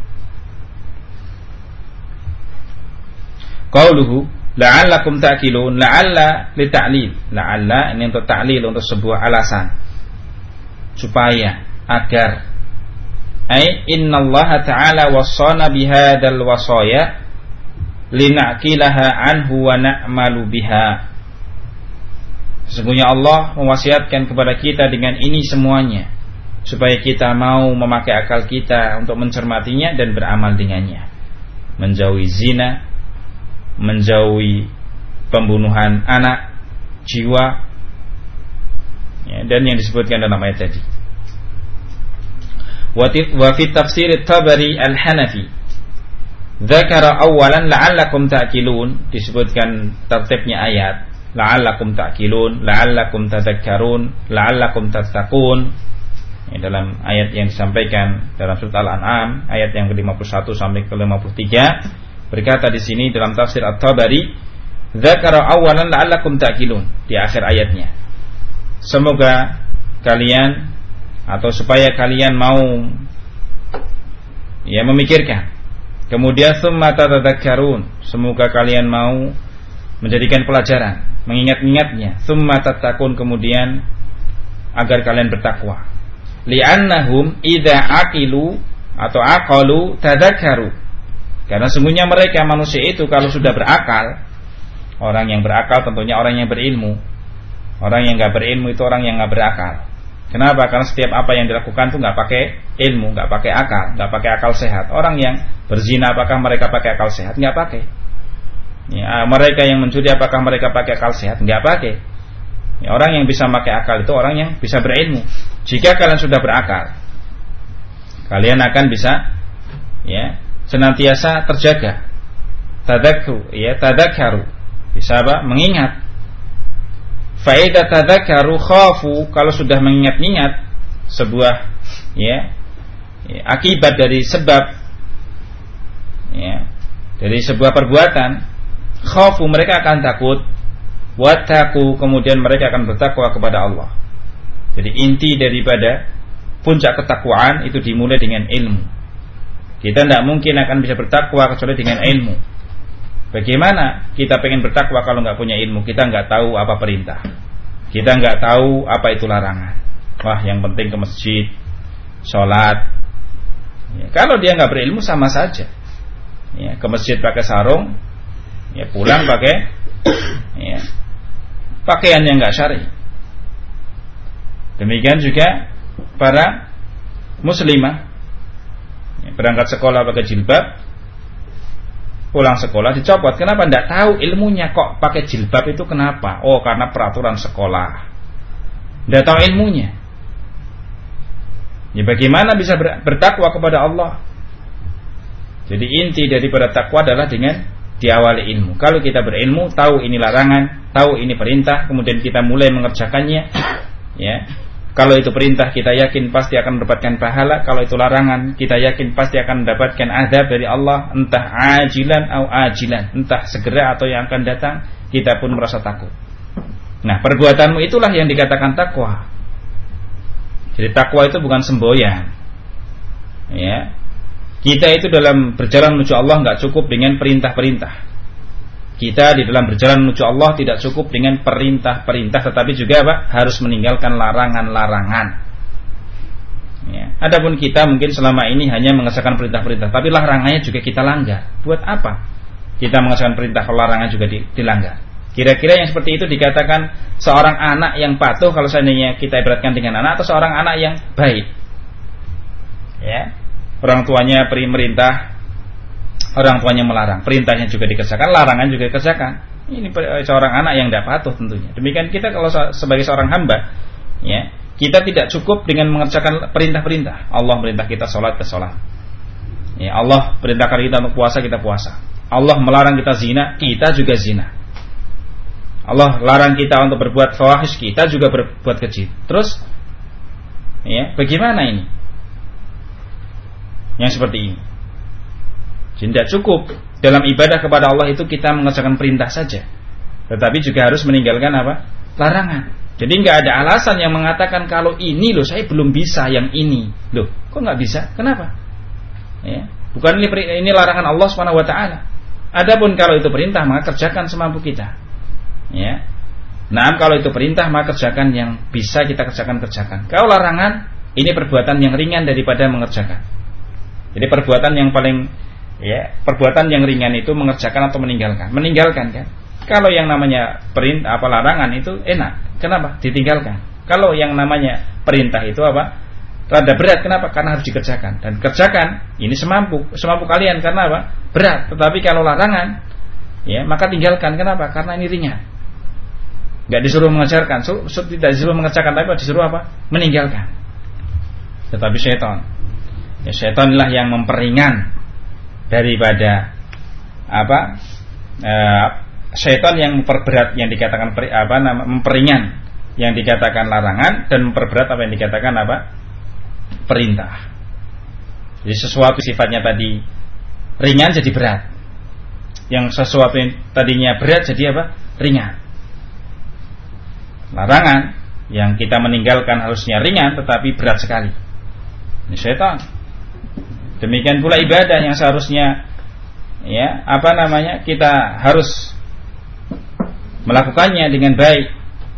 Qauluhu la'allakum ta'qilun, la'alla li ta'lil. La'alla ini untuk ta'lil, untuk sebuah alasan. Supaya, agar. Ai innallaha ta'ala wassana bihadzal wasaya lina'qilaha anhu wa na'malu biha. Sesungguhnya Allah mewasiatkan kepada kita dengan ini semuanya, supaya kita mau memakai akal kita untuk mencermatinya dan beramal dengannya. Menjauhi zina, menjauhi pembunuhan anak, jiwa, ya, dan yang disebutkan dalam ayat tadi. Wa fi tafsir at-Tabari al-Hanafi dzakara awalan la'allakum ta'qilun, disebutkan tertibnya ayat la'allakum ta'qilun, la'allakum tadhakkarun, la'allakum tattaqun. Ya, dalam ayat yang disampaikan dalam surat Al-An'am ayat yang ke-51 sampai ke-53, berkata di sini dalam tafsir At-Tabari, dzakara awalan la'allakum ta'qilun, di akhir ayatnya. Semoga kalian, atau supaya kalian mau memikirkan. Kemudian tsumma tatadzakkarun, semoga kalian mau menjadikan pelajaran, mengingat-ingatnya. Tsumma tattaqun, kemudian agar kalian bertakwa. Li'annahum idza aqilu atau aqalu tadzakkaru. Karena sungguhnya mereka manusia itu kalau sudah berakal, orang yang berakal tentunya orang yang berilmu. Orang yang enggak berilmu itu orang yang enggak berakal. Kenapa? Karena setiap apa yang dilakukan itu enggak pakai ilmu, enggak pakai akal, enggak pakai akal sehat. Orang yang berzina apakah mereka pakai akal sehat? Enggak pakai. Ya, mereka yang mencuri apakah mereka pakai akal sehat? Enggak pakai. Ya, orang yang bisa pakai akal itu orang yang bisa berilmu. Jika kalian sudah berakal, kalian akan bisa senantiasa terjaga. Tadakkaru, bisa mengingat. fa idza tadzakaru khafu, kalau sudah mengingat-ingat sebuah akibat dari sebab dari sebuah perbuatan, khafu, mereka akan takut, wattaqu, kemudian mereka akan bertakwa kepada Allah. Jadi inti daripada puncak ketakwaan itu dimulai dengan ilmu. Kita tidak mungkin akan bisa bertakwa kecuali dengan ilmu. Bagaimana kita pengen bertakwa kalau nggak punya ilmu? Kita nggak tahu apa perintah, kita nggak tahu apa itu larangan. Wah, yang penting ke masjid, sholat. Kalau dia nggak berilmu sama saja. Ke masjid pakai sarung, pulang pakai pakaian yang nggak syar'i. Demikian juga para muslimah, berangkat sekolah pakai jilbab, pulang sekolah dicopot. Kenapa? Tidak tahu ilmunya, kok pakai jilbab itu kenapa? Oh, karena peraturan sekolah. Tidak tahu ilmunya. Bagaimana bisa bertakwa kepada Allah? Jadi inti daripada takwa adalah dengan diawali ilmu. Kalau kita berilmu, tahu ini larangan, tahu ini perintah, kemudian kita mulai mengerjakannya, Kalau itu perintah, kita yakin pasti akan mendapatkan pahala. Kalau itu larangan, kita yakin pasti akan mendapatkan azab dari Allah, entah ajilan atau ajilan, entah segera atau yang akan datang. Kita pun merasa takut. Nah, perbuatanmu itulah yang dikatakan takwa. Jadi takwa itu bukan semboyan. Kita itu dalam berjalan menuju Allah nggak cukup dengan perintah-perintah. Kita di dalam berjalan menuju Allah tidak cukup dengan perintah-perintah, tetapi juga harus meninggalkan larangan-larangan. Adapun kita mungkin selama ini hanya mengerjakan perintah-perintah, tapi larangannya juga kita langgar. Buat apa kita mengerjakan perintah kalau larangan juga dilanggar? Kira-kira yang seperti itu dikatakan seorang anak yang patuh kalau seandainya kita ibaratkan dengan anak, atau seorang anak yang baik? Orang tuanya merintah, orang tuanya melarang, perintahnya juga dikerjakan, larangan juga dikerjakan. Ini seorang anak yang tidak patuh tentunya. Demikian kita kalau sebagai seorang hamba, kita tidak cukup dengan mengerjakan perintah-perintah. Allah perintah kita sholat, kita sholat. Allah perintahkan kita untuk puasa, kita puasa. Allah melarang kita zina, kita juga zina. Allah larang kita untuk berbuat fawahish, kita juga berbuat keji. Terus, bagaimana ini? Yang seperti ini. Tidak cukup dalam ibadah kepada Allah itu kita mengerjakan perintah saja, tetapi juga harus meninggalkan apa? Larangan. Jadi nggak ada alasan yang mengatakan kalau ini loh saya belum bisa yang ini. Loh, kok nggak bisa? Kenapa? Bukan ini larangan Allah Subhanahu wa taala. Adapun kalau itu perintah, maka kerjakan semampu kita. Nah, kalau itu perintah, maka kerjakan yang bisa kita kerjakan. Kalau larangan, ini perbuatan yang ringan daripada mengerjakan. Jadi perbuatan yang paling perbuatan yang ringan itu mengerjakan atau meninggalkan. Meninggalkan kan. Kalau yang namanya perintah larangan itu enak. Kenapa? Ditinggalkan. Kalau yang namanya perintah itu rada berat. Kenapa? Karena harus dikerjakan. Dan kerjakan ini semampu kalian. Karena apa? Berat. Tetapi kalau larangan, maka tinggalkan. Kenapa? Karena ini ringan. Enggak disuruh mengerjakan, tidak disuruh mengerjakan, tapi disuruh meninggalkan. Tetapi syaitan, syaitanlah yang memperingan daripada syaitan yang memperberat yang dikatakan memperingan yang dikatakan larangan, dan memperberat apa yang dikatakan perintah. Jadi sesuatu sifatnya tadi ringan jadi berat, yang sesuatu yang tadinya berat jadi ringan. Larangan yang kita meninggalkan harusnya ringan tetapi berat sekali. Ini syaitan. Demikian pula ibadah yang seharusnya kita harus melakukannya dengan baik,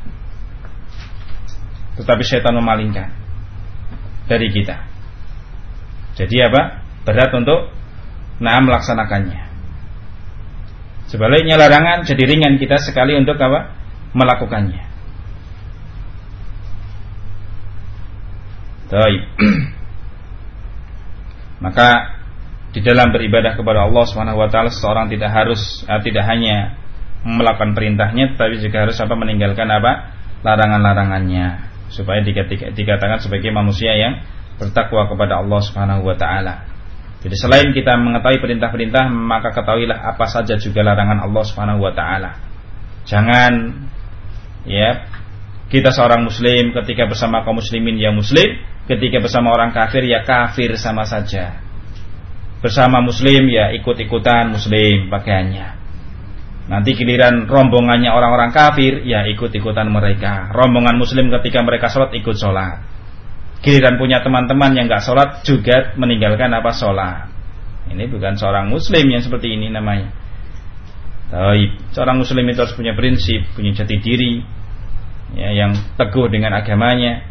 tetapi syaitan memalingkan dari kita. Jadi berat untuk melaksanakannya. Sebaliknya larangan jadi ringan kita sekali untuk melakukannya. Baik. Maka di dalam beribadah kepada Allah Subhanahu wa taala, seseorang tidak hanya melakukan perintahnya, tetapi juga harus meninggalkan larangan-larangannya, supaya dikatakan sebagai manusia yang bertakwa kepada Allah Subhanahu wa taala. Jadi selain kita mengetahui perintah-perintah, maka ketahuilah apa saja juga larangan Allah Subhanahu wa taala. Jangan Ya, kita seorang muslim, ketika bersama kaum muslimin ya muslim, ketika bersama orang kafir ya kafir sama saja. Bersama muslim ya ikut-ikutan muslim pakaiannya. Nanti giliran rombongannya orang-orang kafir ya ikut-ikutan mereka. Rombongan muslim ketika mereka sholat ikut sholat. Giliran punya teman-teman yang gak sholat juga meninggalkan apa sholat. Ini bukan seorang muslim yang seperti ini namanya. Seorang muslim itu harus punya prinsip, punya jati diri, ya, yang teguh dengan agamanya.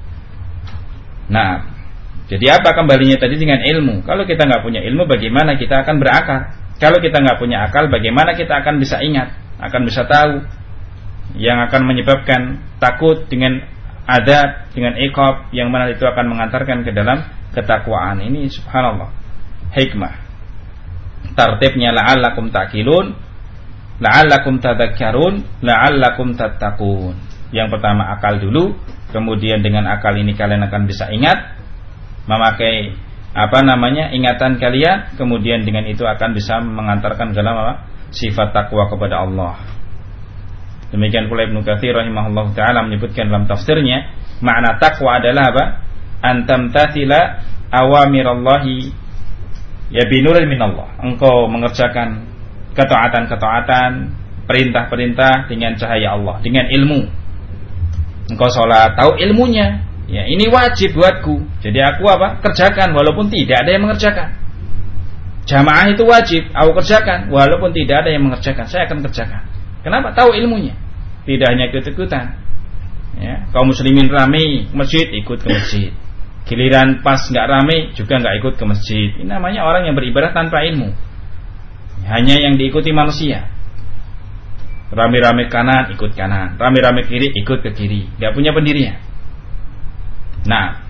Nah, jadi apa kembalinya tadi dengan ilmu? Kalau kita nggak punya ilmu, bagaimana kita akan berakal? Kalau kita nggak punya akal, bagaimana kita akan bisa ingat, akan bisa tahu yang akan menyebabkan takut dengan adab, dengan iqab, yang mana itu akan mengantarkan ke dalam ketakwaan. Ini subhanallah, hikmah. Tartibnya la'allakum ta'qilun, la'allakum tadhakkarun, la'allakum tattaqun. Yang pertama akal dulu, kemudian dengan akal ini kalian akan bisa ingat, memakai ingatan kalian, kemudian dengan itu akan bisa mengantarkan ke dalam sifat takwa kepada Allah. Demikian pula Ibnu Katsir rahimahullah taala menyebutkan dalam tafsirnya, makna takwa adalah apa? Antamtathila awamirallahi ya binuril minallah. Engkau mengerjakan ketaatan-ketaatan, perintah-perintah dengan cahaya Allah, dengan ilmu. Engkau sholat, tahu ilmunya. Ya, ini wajib buatku. Jadi aku kerjakan walaupun tidak ada yang mengerjakan. Jamaah itu wajib, aku kerjakan walaupun tidak ada yang mengerjakan. Saya akan kerjakan. Kenapa? Tahu ilmunya. Tidak hanya ikut-ikutan. Ya, kaum muslimin ramai ke masjid, ikut ke masjid. Giliran pas nggak ramai juga nggak ikut ke masjid. Ini namanya orang yang beribadah tanpa ilmu. Hanya yang diikuti manusia. Rame-rame kanan ikut kanan, rame-rame kiri ikut ke kiri, gak punya pendirian. Nah,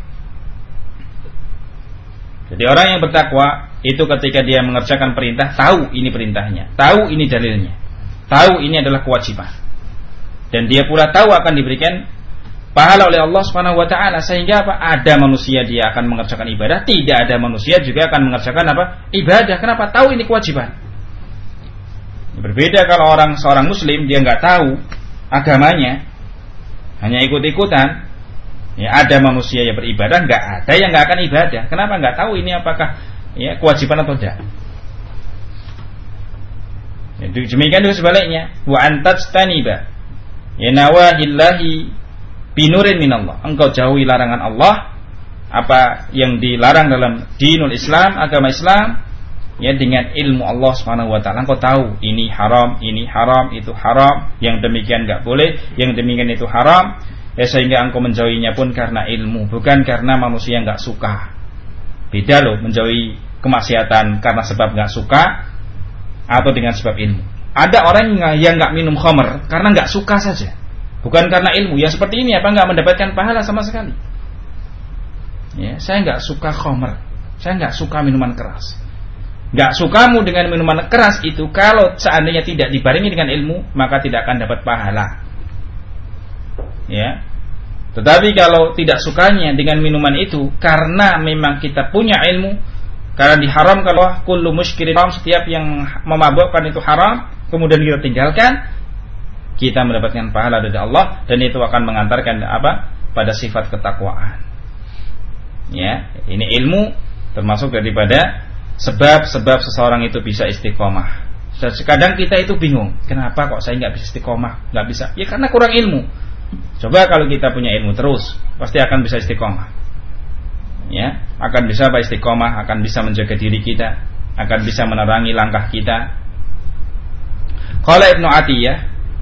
jadi orang yang bertakwa itu ketika dia mengerjakan perintah, tahu ini perintahnya, tahu ini dalilnya, tahu ini adalah kewajiban, dan dia pula tahu akan diberikan pahala oleh Allah Subhanahu wa taala, sehingga ada manusia dia akan mengerjakan ibadah, tidak ada manusia juga akan mengerjakan ibadah. Kenapa? Tahu ini kewajiban. Berbeda kalau seorang muslim dia nggak tahu agamanya, hanya ikut-ikutan. Ya, ada manusia yang beribadah, nggak ada yang nggak akan ibadah. Kenapa? Nggak tahu ini apakah ya kewajiban atau tidak. Ya, demikian juga sebaliknya. Wa antajtaniba ya nawahillahi binurin minallah. Engkau jauhi larangan Allah, apa yang dilarang dalam dinul Islam, agama Islam, ya, dengan ilmu Allah Subhanahu wa taala. Engkau tahu ini haram, itu haram, yang demikian enggak boleh, yang demikian itu haram, ya, sehingga engkau menjauhinya pun karena ilmu, bukan karena manusia enggak suka. Beda loh menjauhi kemaksiatan karena sebab enggak suka atau dengan sebab ilmu. Ada orang yang enggak minum khamr karena enggak suka saja, bukan karena ilmu. Ya seperti ini enggak mendapatkan pahala sama sekali. Ya, saya enggak suka khamr, saya enggak suka minuman keras. Gak sukamu dengan minuman keras itu, kalau seandainya tidak dibarengi dengan ilmu, maka tidak akan dapat pahala. Ya. Tetapi kalau tidak sukanya dengan minuman itu karena memang kita punya ilmu, karena diharamkan Allah kullu muskirin, setiap yang memabukkan itu haram, kemudian kita tinggalkan, kita mendapatkan pahala dari Allah, dan itu akan mengantarkan pada sifat ketakwaan. Ya, ini ilmu termasuk daripada sebab-sebab seseorang itu bisa istiqomah. Kadang kita itu bingung, kenapa kok saya nggak bisa istiqomah, nggak bisa? Ya karena kurang ilmu. Coba kalau kita punya ilmu terus, pasti akan bisa istiqomah. Ya, akan bisa istiqomah, akan bisa menjaga diri kita, akan bisa menerangi langkah kita. Qala Ibnu Atiyah,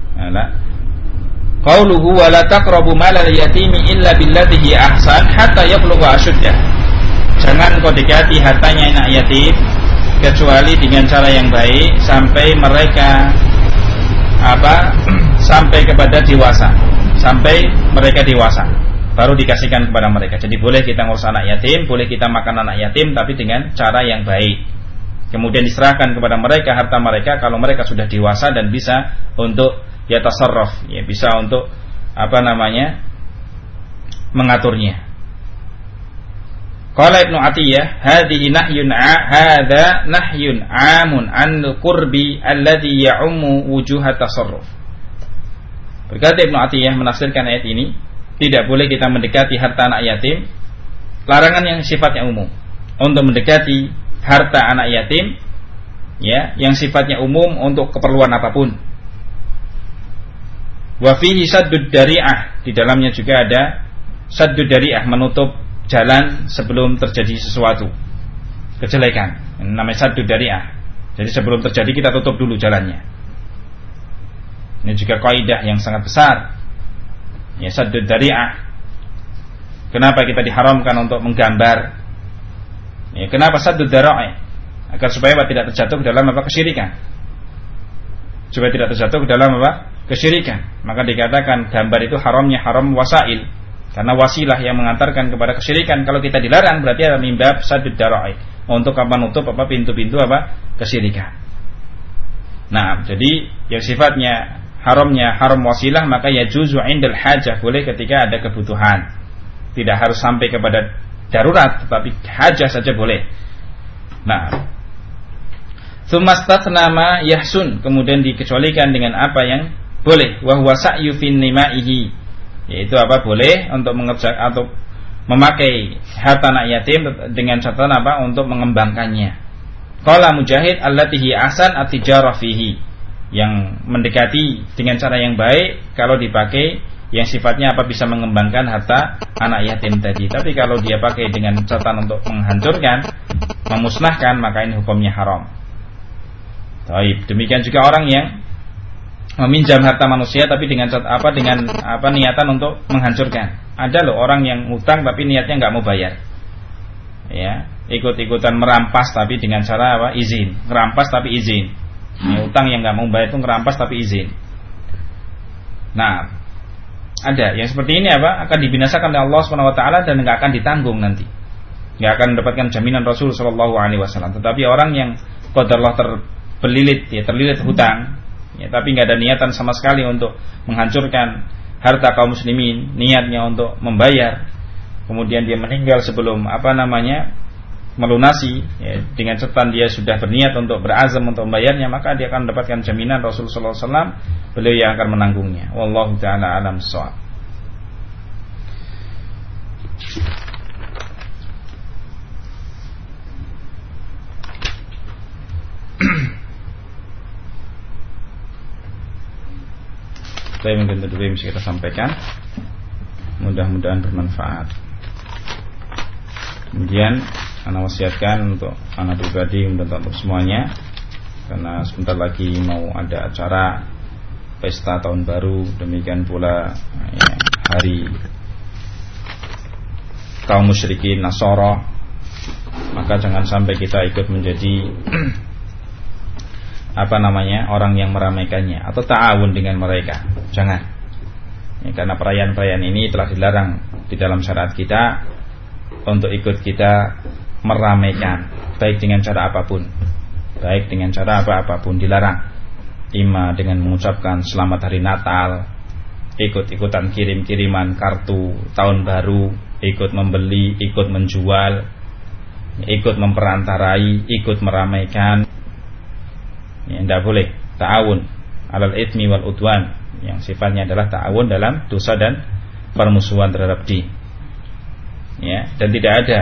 qauluhu wa la taqrabu malal yatimi illa billati hi ahsan hatta yablugha ashuddah. Jangan kau dekati hartanya anak yatim kecuali dengan cara yang baik sampai mereka sampai kepada dewasa, sampai mereka dewasa baru dikasihkan kepada mereka. Jadi boleh kita ngurus anak yatim, boleh kita makan anak yatim, tapi dengan cara yang baik. Kemudian diserahkan kepada mereka harta mereka kalau mereka sudah dewasa dan bisa untuk yatasarraf, ya, bisa untuk mengaturnya. Qala Ibnu Atiyah, hadza nahyun 'amun an qurbi alladhi ya'ummu wujuhat tasarruf. Berkata Ibnu Atiyah menafsirkan ayat ini, tidak boleh kita mendekati harta anak yatim, larangan yang sifatnya umum. Untuk mendekati harta anak yatim, ya, yang sifatnya umum untuk keperluan apapun. Wa fihi saddud dari'ah, di dalamnya juga ada saddud dari'ah, menutup jalan sebelum terjadi sesuatu kejelekan. Ini namanya saddud dari'ah. Jadi sebelum terjadi kita tutup dulu jalannya. Ini juga kaidah yang sangat besar. Ya, saddud dari'ah. Kenapa kita diharamkan untuk menggambar? Ya, kenapa saddud dari'ah? Agar supaya tidak terjatuh ke dalam kesyirikan. Supaya tidak terjatuh ke dalam kesyirikan. Maka dikatakan gambar itu haramnya haram wasail, karena wasilah yang mengantarkan kepada kesyirikan. Kalau kita dilarang berarti ada mimbab saddud dara'i, untuk menutup pintu-pintu kesyirikan. Nah, jadi yang sifatnya haramnya haram wasilah, maka yajuzu indal hajah, boleh ketika ada kebutuhan. Tidak harus sampai kepada darurat, tetapi hajah saja boleh. Nah, tsummastatna ma yahsun, kemudian dikecualikan dengan apa yang boleh, wa huwa sa'yu fin nimaihi, yaitu apa, boleh untuk mengerjakan atau memakai harta anak yatim dengan catatan apa, untuk mengembangkannya. Qala Mujahid allatihi ahsan at-tijarah fihi, yang mendekati dengan cara yang baik kalau dipakai yang sifatnya apa, bisa mengembangkan harta anak yatim tadi. Tapi kalau dia pakai dengan catatan untuk menghancurkan, memusnahkan, maka ini hukumnya haram. Baik, demikian juga orang yang meminjam harta manusia tapi dengan niatan untuk menghancurkan. Ada loh orang yang utang tapi niatnya nggak mau bayar, ya, ikut-ikutan merampas tapi dengan cara izin, merampas tapi izin. Utang yang nggak mau bayar itu merampas tapi izin. Nah, ada yang seperti ini akan dibinasakan oleh Allah SWT dan nggak akan ditanggung nanti, nggak akan mendapatkan jaminan Rasul Shallallahu Alaihi Wasallam. Tetapi orang yang qadarullah terlilit hutang, ya, tapi nggak ada niatan sama sekali untuk menghancurkan harta kaum muslimin, niatnya untuk membayar, kemudian dia meninggal sebelum melunasi, ya, dengan catatan dia sudah berniat untuk berazam untuk membayarnya, maka dia akan mendapatkan jaminan Rasulullah SAW, beliau yang akan menanggungnya. Wallahu ta'ala alam shawab. Saya mungkin itu yang bisa kita sampaikan, mudah-mudahan bermanfaat. Kemudian ana wasiatkan untuk anak pribadi dan untuk semuanya, karena sebentar lagi mau ada acara pesta tahun baru, demikian pula ya, hari kaum musyrikin Nasara, maka jangan sampai kita ikut menjadi orang yang meramaikannya atau ta'awun dengan mereka. Jangan, ya, karena perayaan-perayaan ini telah dilarang di dalam syariat kita untuk ikut kita meramaikan, baik dengan cara apapun, dilarang. Ima dengan mengucapkan selamat hari Natal, ikut-ikutan kirim-kiriman kartu tahun baru, ikut membeli, ikut menjual, ikut memperantarai, ikut meramaikan. Ya, tidak boleh. Ta'awun alal itsmi wal udwan, yang sifatnya adalah ta'awun dalam dosa dan permusuhan terhadap din. Ya, dan tidak ada,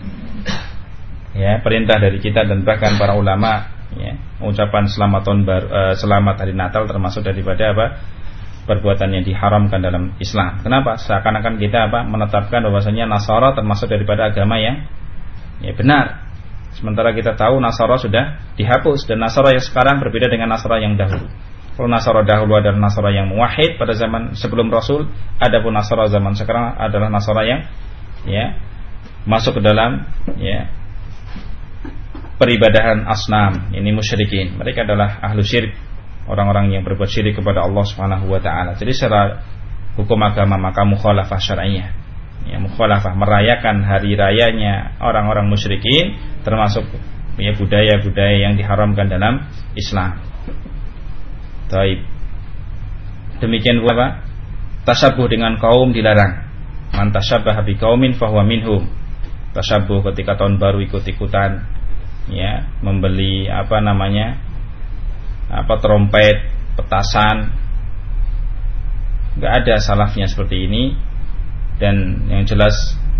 ya, perintah dari kita dan bahkan para ulama, ya, ucapan selamat tahun baru, selamat hari Natal termasuk daripada perbuatan yang diharamkan dalam Islam. Kenapa? Seakan-akan kita menetapkan bahwasanya Nasara termasuk daripada agama yang, ya, benar. Sementara kita tahu Nasara sudah dihapus, dan Nasara yang sekarang berbeda dengan Nasara yang dahulu. Kalau Nasara dahulu adalah Nasara yang muwahhid pada zaman sebelum Rasul, adapun Nasara zaman sekarang adalah Nasara yang, ya, masuk ke dalam, ya, peribadahan asnam, ini musyrikin. Mereka adalah ahlu syirik, orang-orang yang berbuat syirik kepada Allah Subhanahu wa taala. Jadi secara hukum agama maka mukhalafah syar'iyyah, ya, mukhalafah, merayakan hari rayanya orang-orang musyrikin, termasuk, ya, budaya-budaya yang diharamkan dalam Islam. Taib. Demikian pula tasyabuh dengan kaum dilarang. Man tasyabbaha biqaumin fahuwa minhum. Tasyabuh ketika tahun baru ikut-ikutan, ya, membeli trompet, petasan, Enggak ada salafnya seperti ini. Dan yang jelas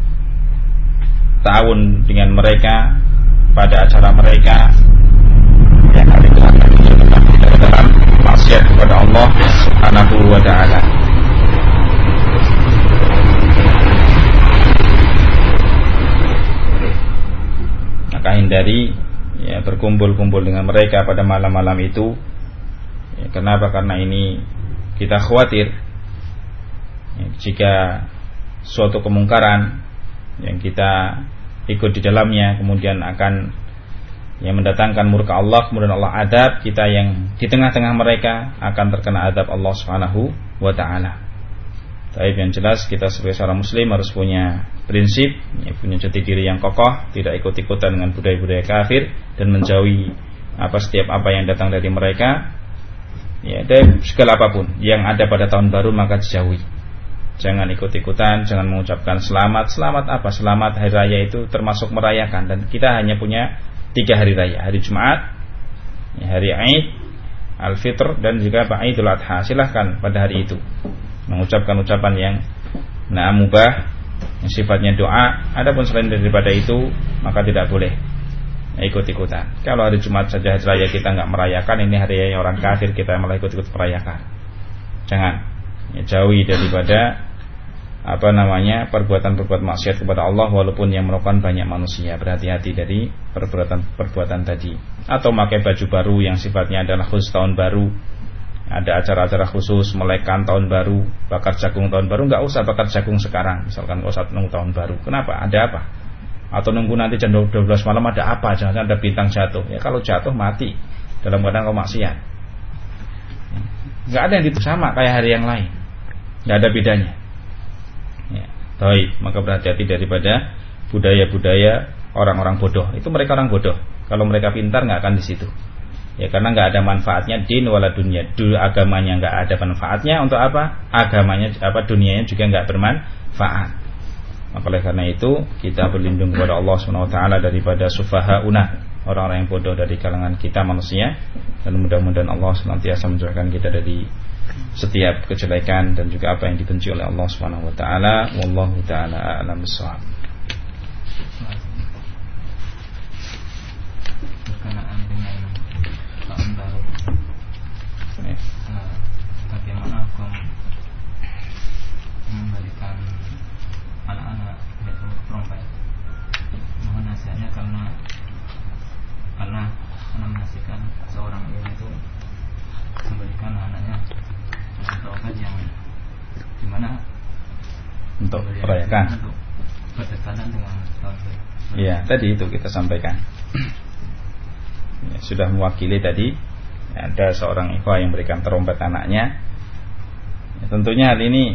ta'awun dengan mereka pada acara mereka yang hari itu akan menjadikan kita dalam maksiat kepada Allah Subhanahu wa ta'ala. Maka hindari ya, berkumpul-kumpul dengan mereka pada malam-malam itu ya, kenapa? Karena ini kita khawatir ya, jika suatu kemungkaran yang kita ikut di dalamnya kemudian akan yang mendatangkan murka Allah, kemudian Allah adab kita yang di tengah-tengah mereka akan terkena adab Allah Subhanahu wa ta'ala. Tapi yang jelas kita sebagai seorang muslim harus punya prinsip ya, punya jati diri yang kokoh, tidak ikut-ikutan dengan budaya-budaya kafir dan menjauhi setiap apa yang datang dari mereka ya, dan segala apapun yang ada pada tahun baru maka dijauhi. Jangan ikut-ikutan, jangan mengucapkan selamat. Selamat apa? Selamat hari raya itu termasuk merayakan. Dan kita hanya punya 3 hari raya. Hari Jumat, hari Aid, Al-Fitr, dan juga Idul Adha. Silahkan pada hari itu mengucapkan ucapan yang mubah, yang sifatnya doa. Adapun selain daripada itu maka tidak boleh ikut-ikutan. Kalau hari Jumat saja hari raya kita enggak merayakan, ini hari raya orang kafir kita malah ikut-ikut merayakan. Jangan ya, jauhi daripada perbuatan-perbuatan maksiat kepada Allah walaupun yang melakukan banyak manusia. Berhati-hati dari perbuatan tadi. Atau memakai baju baru yang sifatnya adalah khusus tahun baru. Ada acara-acara khusus merayakan tahun baru, bakar jagung tahun baru. Enggak usah bakar jagung sekarang, misalkan enggak usah nunggu tahun baru. Kenapa? Ada apa? Atau nunggu nanti jam 12 malam ada apa? Jangan ada bintang jatuh. Ya kalau jatuh mati dalam keadaan kau maksiat. Enggak ada yang itu sama kayak hari yang lain. Enggak ada bedanya. Ya, baik, maka berhati-hati daripada budaya-budaya orang-orang bodoh. Itu mereka orang bodoh. Kalau mereka pintar nggak akan di situ. Ya karena nggak ada manfaatnya din wala dunya. Agamanya nggak ada manfaatnya untuk apa? Agamanya dunianya juga nggak bermanfaat. Maka oleh karena itu kita berlindung kepada Allah Subhanahu wa taala daripada sufahauna, orang-orang yang bodoh dari kalangan kita manusia, dan mudah-mudahan Allah senantiasa menjauhkan kita dari setiap kejelekan dan juga apa yang dibenci oleh Allah Subhanahu wa taala. Wallahu taala a'lam bissawab. Berkenaan dengan tahun baru, bagaimana hukum memberikan anak-anak yaitu trompet? Mohon nasihatnya karena menyaksikan seorang ibu itu memberikan anaknya trompet yang dimana untuk merayakan, untuk berdekatan dengan tahun baru. Iya, tadi itu kita sampaikan. Ya, sudah mewakili tadi ada seorang ikhwah yang berikan trompet anaknya. Ya, tentunya hal ini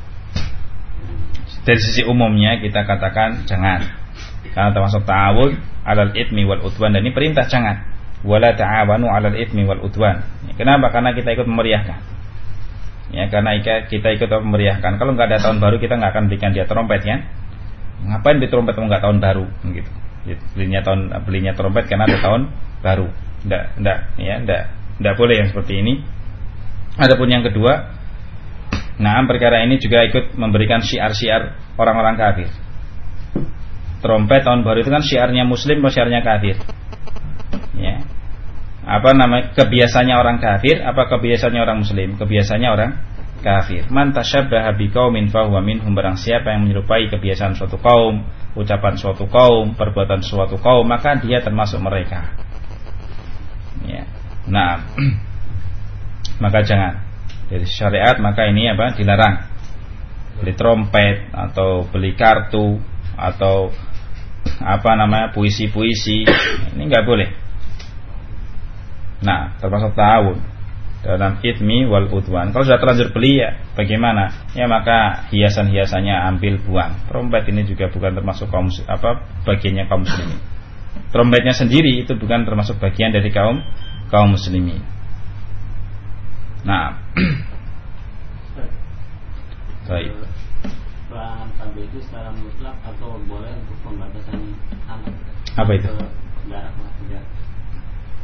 dari sisi umumnya kita katakan jangan, karena termasuk ta'awun 'alal itsmi wal udwan, dan ini perintah jangan. Wala ta'awanu 'alal itsmi wal udwan. Ya, kenapa? Karena kita ikut memeriahkan. Ya, karena kita ikut memeriahkan. Kalau nggak ada tahun baru kita nggak akan berikan dia trompet kan? Ngapain di trompet kalau nggak tahun baru gitu? Belinya trompet karena ada tahun baru. Nggak boleh yang seperti ini. Adapun yang kedua, perkara ini juga ikut memberikan syiar-syiar orang-orang kafir. Trompet tahun baru itu kan syiarnya muslim atau syiarnya kafir? Ya. Kebiasaannya orang kafir apa kebiasaannya orang muslim? Kebiasaannya orang kafir. Man tasyabbaha biqaumin fahuwa minhum, barang siapa yang menyerupai kebiasaan suatu kaum, ucapan suatu kaum, perbuatan suatu kaum, maka dia termasuk mereka. Ya. Nah, maka jangan. Dari syariat maka ini dilarang. Beli trompet atau beli kartu atau puisi-puisi, ini enggak boleh. Nah, termasuk ta'awun dalam itsmi wal udwan. Kalau sudah terlanjur beli ya bagaimana? Ya maka hiasan-hiasannya ambil buang. Trompet ini juga bukan termasuk bagiannya kaum muslimin. Trompetnya sendiri itu bukan termasuk bagian dari kaum muslimin. Nah, baik. Bahan tabi itu secara mutlak atau boleh untuk pembatasan anak? Apa itu?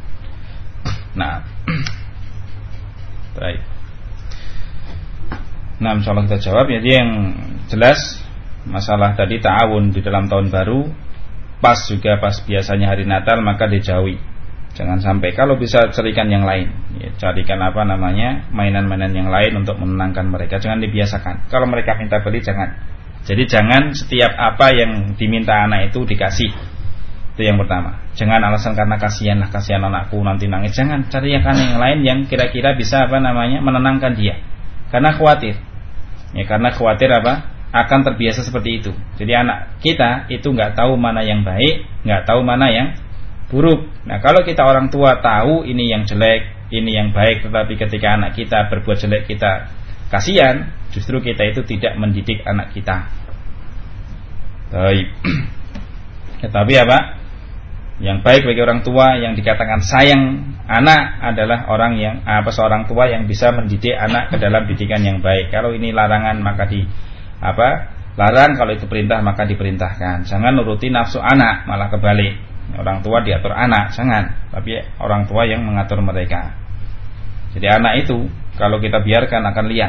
Nah, baik. Nah, insyaallah kita jawab. Jadi yang jelas masalah tadi ta'awun di dalam tahun baru pas biasanya hari Natal, maka dijauhi. Jangan sampai, kalau bisa carikan yang lain, ya, carikan mainan-mainan yang lain untuk menenangkan mereka. Jangan dibiasakan. Kalau mereka minta beli, jangan. Jadi jangan setiap apa yang diminta anak itu dikasih. Itu yang pertama. Jangan alasan karena kasihan anakku nanti nangis. Jangan, cari yang lain yang kira-kira bisa menenangkan dia. Karena khawatir. Ya, karena khawatir akan terbiasa seperti itu. Jadi anak kita itu nggak tahu mana yang baik, nggak tahu mana yang buruk. Nah, kalau kita orang tua tahu ini yang jelek, ini yang baik, tetapi ketika anak kita berbuat jelek kita kasihan, justru kita itu tidak mendidik anak kita. Baik. Tetapi yang baik bagi orang tua, yang dikatakan sayang anak adalah seorang tua yang bisa mendidik anak ke dalam didikan yang baik. Kalau ini larangan maka larang, kalau itu perintah maka diperintahkan. Jangan nuruti nafsu anak, malah kebalik. Orang tua diatur anak, jangan. Tapi orang tua yang mengatur mereka. Jadi anak itu kalau kita biarkan akan liar.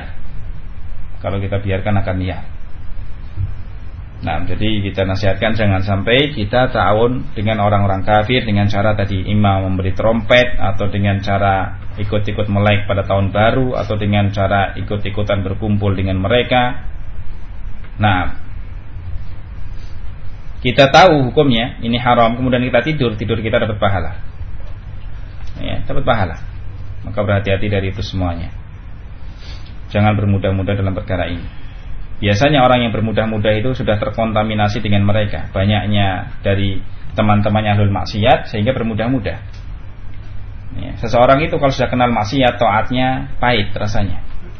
Nah, jadi kita nasihatkan jangan sampai kita ta'awun dengan orang-orang kafir dengan cara tadi, imam memberi trompet, atau dengan cara ikut-ikut melek pada tahun baru, atau dengan cara ikut-ikutan berkumpul dengan mereka. Nah, kita tahu hukumnya ini haram, kemudian kita tidur kita dapat pahala. Ya, dapat pahala. Maka berhati-hati dari itu semuanya. Jangan bermudah-mudah dalam perkara ini. Biasanya orang yang bermudah-mudah itu sudah terkontaminasi dengan mereka, banyaknya dari teman-temannya ahlul maksiat sehingga bermudah-mudah. Ya, seseorang itu kalau sudah kenal maksiat, taatnya pahit rasanya.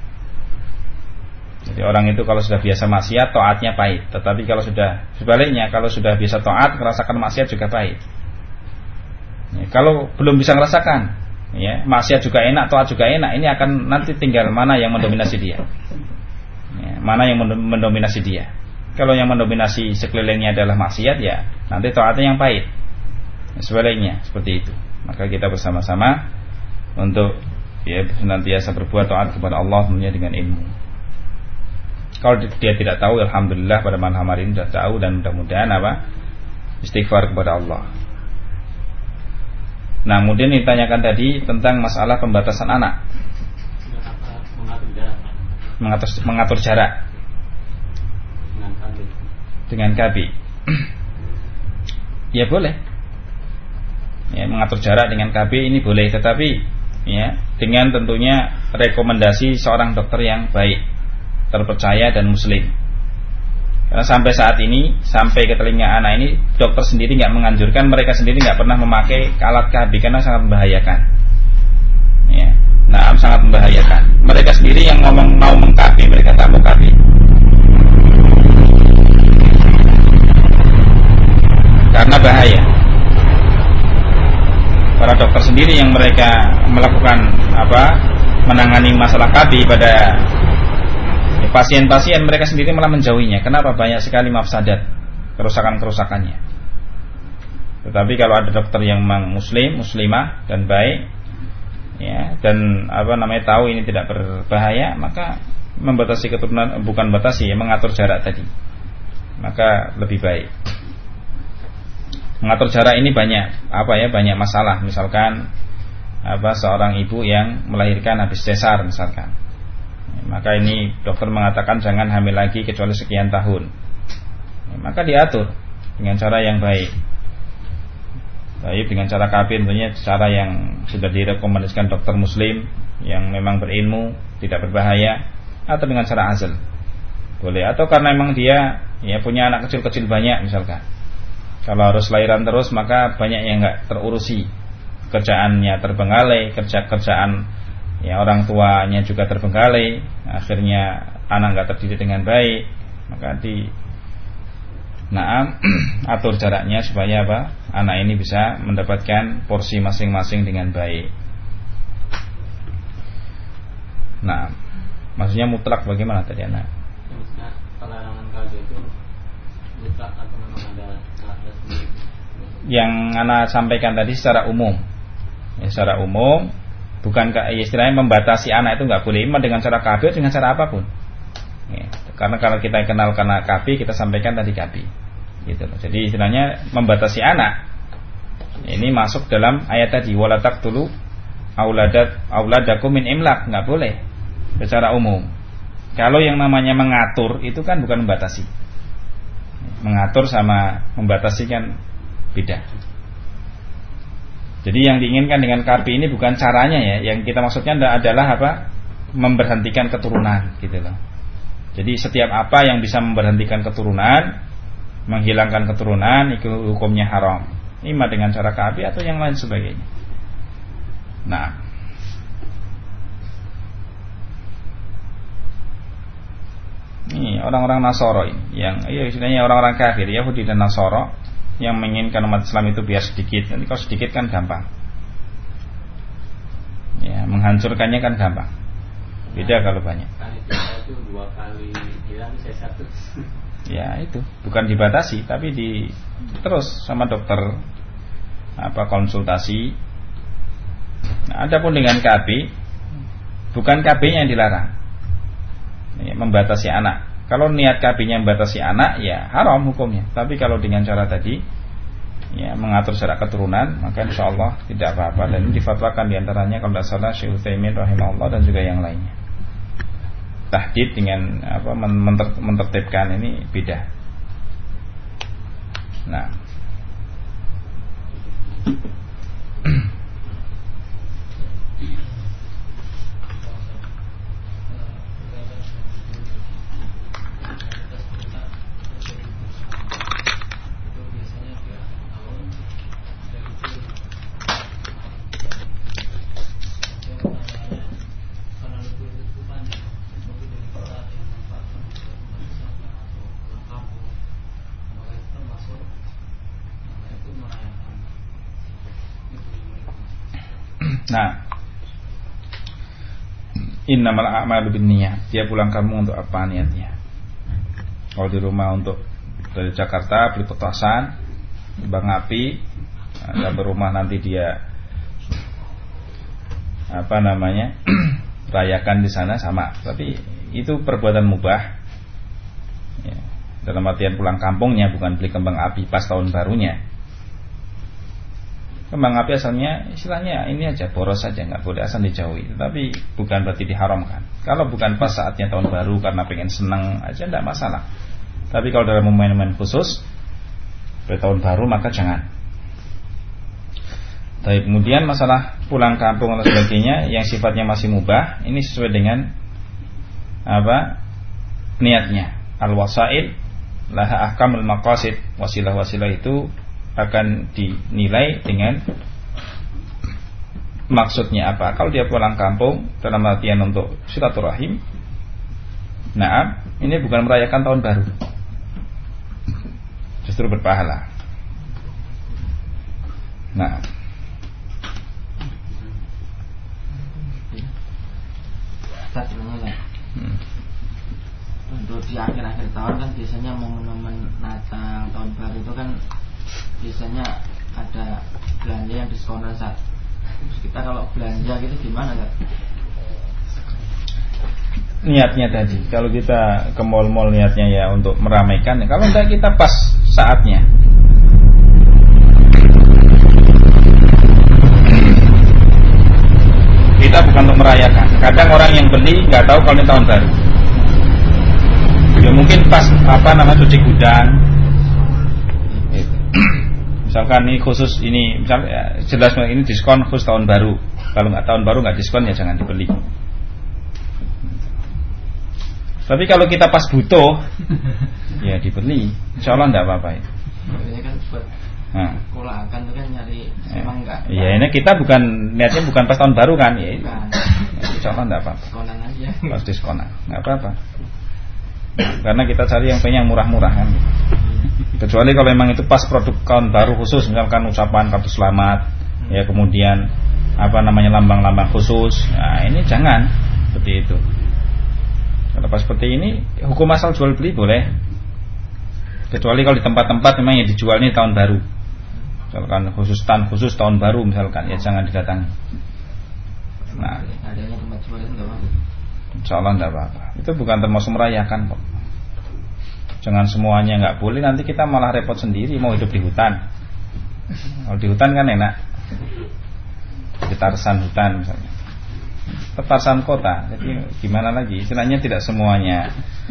Jadi orang itu kalau sudah biasa maksiat, taatnya pahit. Tetapi kalau sudah sebaliknya, kalau sudah biasa taat, merasakan maksiat juga pahit. Ya, kalau belum bisa merasakan, ya, maksiat juga enak, taat juga enak, ini akan nanti tinggal mana yang mendominasi dia. Ya, mana yang mendominasi dia. Kalau yang mendominasi sekelilingnya adalah maksiat, ya nanti taatnya yang pahit. Ya, sebaliknya seperti itu. Maka kita bersama-sama untuk senantiasa berbuat taat kepada Allah tentunya dengan ilmu. Kalau dia tidak tahu, alhamdulillah pada malam hari ini sudah tahu, dan mudah-mudahan istighfar kepada Allah. Nah, kemudian ditanyakan tadi tentang masalah pembatasan anak. Mengatur jarak dengan KB. Ya boleh. Ya, mengatur jarak dengan KB ini boleh, tetapi ya dengan tentunya rekomendasi seorang dokter yang baik, terpercaya dan muslim. Karena sampai saat ini, sampai ke telinga anak ini, dokter sendiri nggak menganjurkan, mereka sendiri nggak pernah memakai alat KB karena sangat membahayakan. Ya, nah sangat membahayakan. Mereka sendiri yang ngomong mau meng-KB, mereka tak mau KB. Karena bahaya. Para dokter sendiri yang mereka melakukan menangani masalah KB pada pasien-pasien, mereka sendiri malah menjauhinya. Kenapa? Banyak sekali mafsadat, kerusakan-kerusakannya. Tetapi kalau ada dokter yang memang muslimah dan baik, ya, dan tahu ini tidak berbahaya, maka membatasi keturunan, bukan batasi, ya, mengatur jarak tadi, maka lebih baik. Mengatur jarak ini banyak banyak masalah. Misalkan seorang ibu yang melahirkan habis sesar misalkan, maka ini dokter mengatakan jangan hamil lagi kecuali sekian tahun. Maka diatur dengan cara yang baik. Baik dengan cara KB, tentunya cara yang sudah direkomendasikan dokter muslim yang memang berilmu, tidak berbahaya, atau dengan cara azal. Boleh, atau karena memang dia punya anak kecil-kecil banyak misalkan. Kalau harus lahiran terus, maka banyak yang enggak terurusi. Kerjaannya terbengkalai, kerjaan orang tuanya juga terbengkalai, akhirnya anak enggak terdidik dengan baik, maka atur jaraknya supaya anak ini bisa mendapatkan porsi masing-masing dengan baik. Nah, maksudnya mutlak bagaimana tadi anak? Pelarangan KB itu mutlak atau memang ada sendiri? Yang anak sampaikan tadi secara umum. Ya, secara umum, bukan istilahnya membatasi anak itu nggak boleh, dengan cara KB, dengan cara apapun. Ya, karena kalau kita kenal karena kapi, kita sampaikan tadi kapi. Gitu loh. Jadi istilahnya membatasi anak. Ini masuk dalam ayat tadi, wala taqtulu auladakum min imlaq, enggak boleh secara umum. Kalau yang namanya mengatur itu kan bukan membatasi. Mengatur sama membatasi kan beda. Jadi yang diinginkan dengan kapi ini bukan caranya ya. Yang kita maksudnya adalah apa? Memberhentikan keturunan gitu loh. Jadi setiap apa yang bisa memberhentikan keturunan, menghilangkan keturunan, itu hukumnya haram. Ima dengan cara kapi atau yang lain sebagainya. Nah, ini orang-orang Nasoro ini, yang istilahnya orang-orang kafir, Yahudi dan Nasoro, yang menginginkan umat Islam itu biar sedikit. Nanti kalau sedikit kan gampang. Ya, menghancurkannya kan gampang. Beda kalau banyak. Kali itu 2 kali hilang saya 1. Ya itu bukan dibatasi, tapi terus sama dokter konsultasi. Nah, adapun dengan KB, bukan KB-nya yang dilarang. Ya, membatasi anak. Kalau niat KB-nya membatasi anak, ya haram hukumnya. Tapi kalau dengan cara tadi, ya mengatur secara keturunan, maka insya Allah tidak apa-apa. Dan ini difatwakan diantaranya kalau tidak salah Syekh Utsaimin rahimahullah dan juga yang lainnya. Tahdid dengan mentertibkan ini beda. Nah, innamal a'malu binniyat. Dia pulang kampung untuk apa niatnya? Kalau di rumah untuk dari Jakarta beli petasan, kembang api, ada berumah nanti dia rayakan di sana sama. Tapi itu perbuatan mubah. Ya, dalam artian pulang kampungnya bukan beli kembang api pas tahun barunya. Kembang api asalnya istilahnya ini aja boros saja, nggak boleh asal dijauhi. Tapi bukan berarti diharamkan. Kalau bukan pas saatnya tahun baru karena pengen senang aja tidak masalah. Tapi kalau dalam momen-momen khusus pada tahun baru maka jangan. Tapi kemudian masalah pulang kampung atau sebagainya yang sifatnya masih mubah, ini sesuai dengan niatnya. Al-wasail laha ahkamul maqasid. Wasilah-wasilah itu akan dinilai dengan maksudnya apa. Kalau dia pulang kampung dalam artian untuk silaturahim, nah ini bukan merayakan tahun baru, justru berpahala. Nah, untuk di akhir-akhir tahun kan biasanya momen-momen Natal, tahun baru itu kan biasanya ada belanja yang diskonan saat. Terus kita kalau belanja gitu gimana Kak? Niatnya tadi, kalau kita ke mall-mall niatnya ya untuk meramaikan, kalau enggak kita pas saatnya. Kita bukan untuk merayakan. Kadang orang yang beli nggak tahu kalau ini tahun baru. Ya mungkin pas cuci gudang. Misalkan ini khusus ini, misalnya jelas ini diskon khusus tahun baru. Kalau nggak tahun baru nggak diskon ya jangan dibeli. Tapi kalau kita pas butuh, ya dibeli. Insya Allah nggak apa-apa itu. Ini kan buat kolakan itu kan nyari emang enggak. Iya ini kita niatnya bukan pas tahun baru kan ya. Insya Allah nggak apa-apa. Diskonan aja. Pas diskonan nggak apa-apa. Karena kita cari yang murah-murah kan. Kecuali kalau memang itu pas produk tahun baru khusus, misalkan ucapan kartu selamat, ya kemudian lambang-lambang khusus. Nah ini jangan seperti itu. Kalau pas seperti ini hukum asal jual beli boleh. Kecuali kalau di tempat-tempat memang yang dijual ini tahun baru. Misalkan khusus tahun baru misalkan, ya jangan didatangi. Nah, adanya tempat jual itu enggak apa-apa. insyaallah tidak apa-apa. Itu bukan termasuk merayakan kok. Jangan semuanya nggak boleh, nanti kita malah repot sendiri mau hidup di hutan. Kalau di hutan kan enak, di tarsan hutan misalnya, tarsan kota. Jadi gimana lagi? Istilahnya tidak semuanya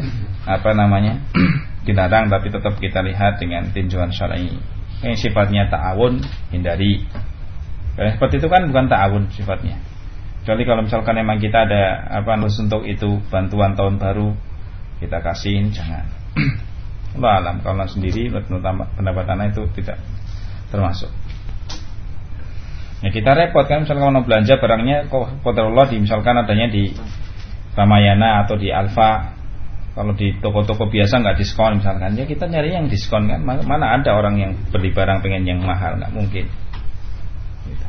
dilarang, tapi tetap kita lihat dengan tinjauan syar'i. Yang sifatnya ta'awun hindari. Karena seperti itu kan bukan ta'awun sifatnya. Kecuali kalau misalkan memang kita ada untuk itu bantuan tahun baru, kita kasihin, jangan. Allah alam, kalau sendiri pendapat anak itu tidak termasuk. Ya kita repot kan, misalkan mau belanja barangnya kok qadarullah misalkan adanya di Ramayana atau di Alfa. Kalau di toko-toko biasa nggak diskon misalkan, ya kita nyari yang diskon kan. Mana ada orang yang beli barang pengen yang mahal, nggak mungkin. Gitu.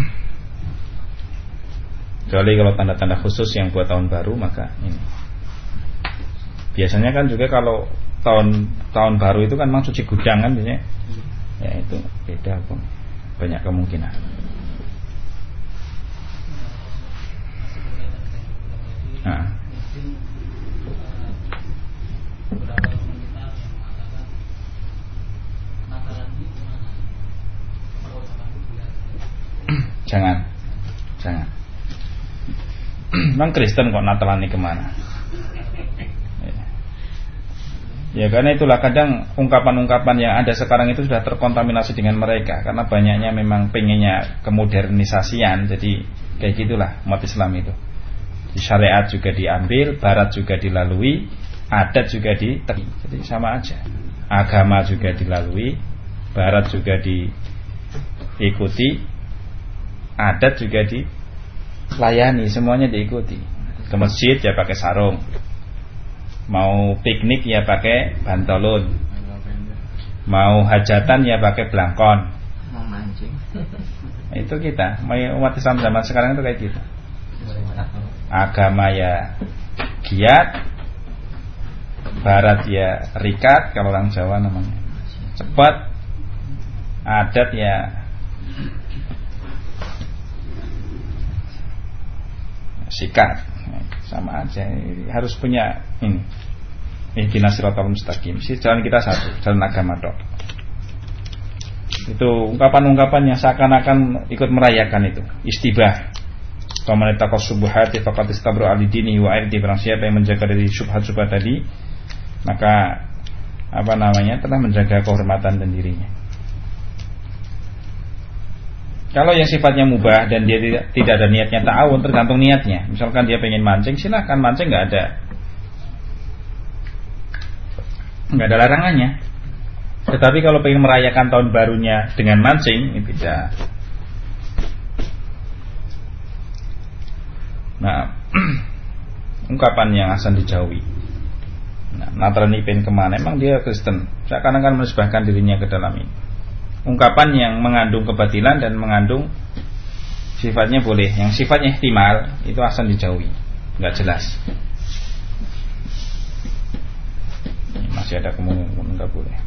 Kecuali kalau tanda-tanda khusus yang buat tahun baru, maka ini. Biasanya kan juga kalau tahun baru itu kan memang cuci gudang kan biasanya. Ya itu beda pun. Banyak kemungkinan. Nah. Jangan. Memang Kristen kok Natalan ini kemana? Ya karena itulah kadang ungkapan-ungkapan yang ada sekarang itu sudah terkontaminasi dengan mereka. Karena banyaknya memang pengennya kemodernisasian. Jadi kayak gitulah umat Islam itu. Di syariat juga diambil, barat juga dilalui, adat juga jadi sama aja. Agama juga dilalui, barat juga diikuti, adat juga dilayani, semuanya diikuti. Ke masjid ya pakai sarung, mau piknik ya pakai bantolon, mau hajatan ya pakai blangkon. Mau mancing. Itu kita, umat Islam zaman sekarang itu kayak gitu. Agama ya giat, barat ya rikat kalau orang Jawa namanya, cepat. Adat ya sikat, sama aja. Harus punya ini ihdinas siratal mustaqim. Jalan kita satu, jalan agama dok. Itu ungkapan-ungkapan yang seakan-akan ikut merayakan itu istibah. Faman ittaqa syubhati faqad istabra li dinihi wa irdi. Barang siapa yang menjaga dari syubhat-syubhat tadi, maka telah menjaga kehormatan dan dirinya. Kalau yang sifatnya mubah dan dia tidak ada niatnya ta'awun, tergantung niatnya. Misalkan dia pengen mancing, silahkan mancing, nggak ada larangannya. Tetapi kalau pengen merayakan tahun barunya dengan mancing, itu tidak. Nah, ungkapan yang asan dijauhi. Nah, Natal Nipin kemana? Emang dia Kristen. Seakan-akan menisbahkan dirinya ke dalam ini. Ungkapan yang mengandung kebatilan dan mengandung sifatnya boleh. Yang sifatnya ihtimal itu asan dijauhi, nggak jelas. Masih ada kemungkinan nggak boleh.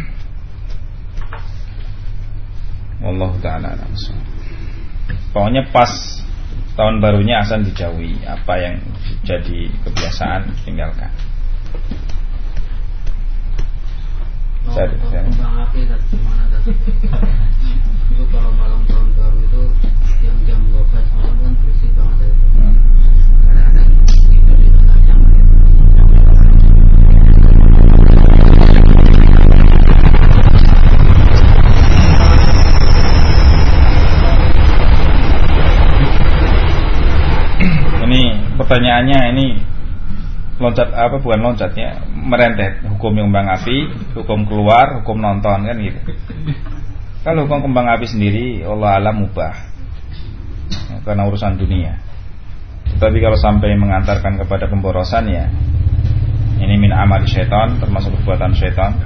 Wallahu ta'ala a'lam. Pokoknya pas tahun barunya asan dijauhi. Apa yang jadi kebiasaan tinggalkan. Kembang api dan gimana tadi? Itu kalau malam tahun baru itu yang jam 12 malam kan bersih banget itu. Kadang-kadang itu di tempat yang ini pertanyaannya ini loncat bukan loncat ya, merentet hukum kembang api, hukum keluar, hukum nonton kan gitu. Kalau hukum kembang api sendiri Allah alam mubah ya, karena urusan dunia. Tetapi kalau sampai mengantarkan kepada pemborosan ya ini min amal syaitan, termasuk perbuatan syaitan.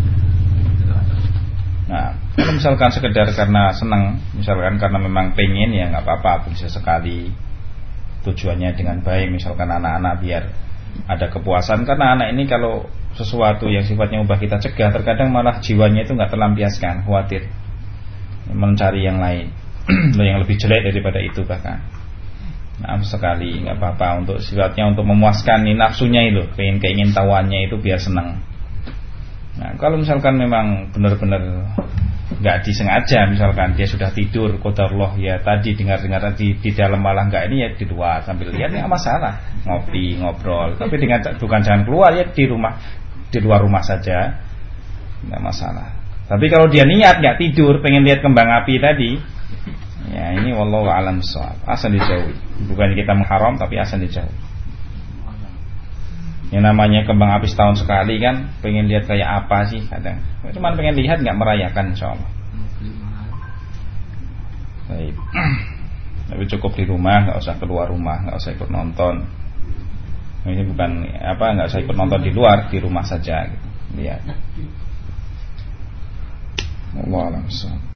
Nah, kalau misalkan sekedar karena senang, misalkan karena memang pengen ya nggak apa-apa, bisa sekali. Tujuannya dengan baik, misalkan anak-anak biar ada kepuasan. Karena anak ini kalau sesuatu yang sifatnya ubah kita cegah, terkadang malah jiwanya itu nggak terlampiaskan, khawatir mencari yang lain yang lebih jelek daripada itu bahkan. Nah, sekali nggak apa-apa, untuk sifatnya untuk memuaskan nafsunya itu, keingin tahuannya itu biar senang. Nah, kalau misalkan memang benar-benar nggak disengaja, misalkan dia sudah tidur, qadarullah ya tadi dengar tadi di dalam malah nggak ini ya di luar sambil lihat nggak masalah, ngopi ngobrol, tapi bukan jangan keluar ya di luar rumah saja nggak masalah. Tapi kalau dia niat nggak tidur pengen lihat kembang api tadi, ya ini wallahu a'lam shawab, asal dijauhi. Bukan kita mengharam tapi asal dijauhi. Yang namanya kembang api setahun sekali kan, pengen lihat kayak apa sih kadang. Cuman pengen lihat nggak merayakan insyaallah. Baik. Tapi cukup di rumah, nggak usah keluar rumah, nggak usah ikut nonton. Ini bukan nggak usah ikut nonton di luar, di rumah saja gitu. Lihat. Wallahu a'lam.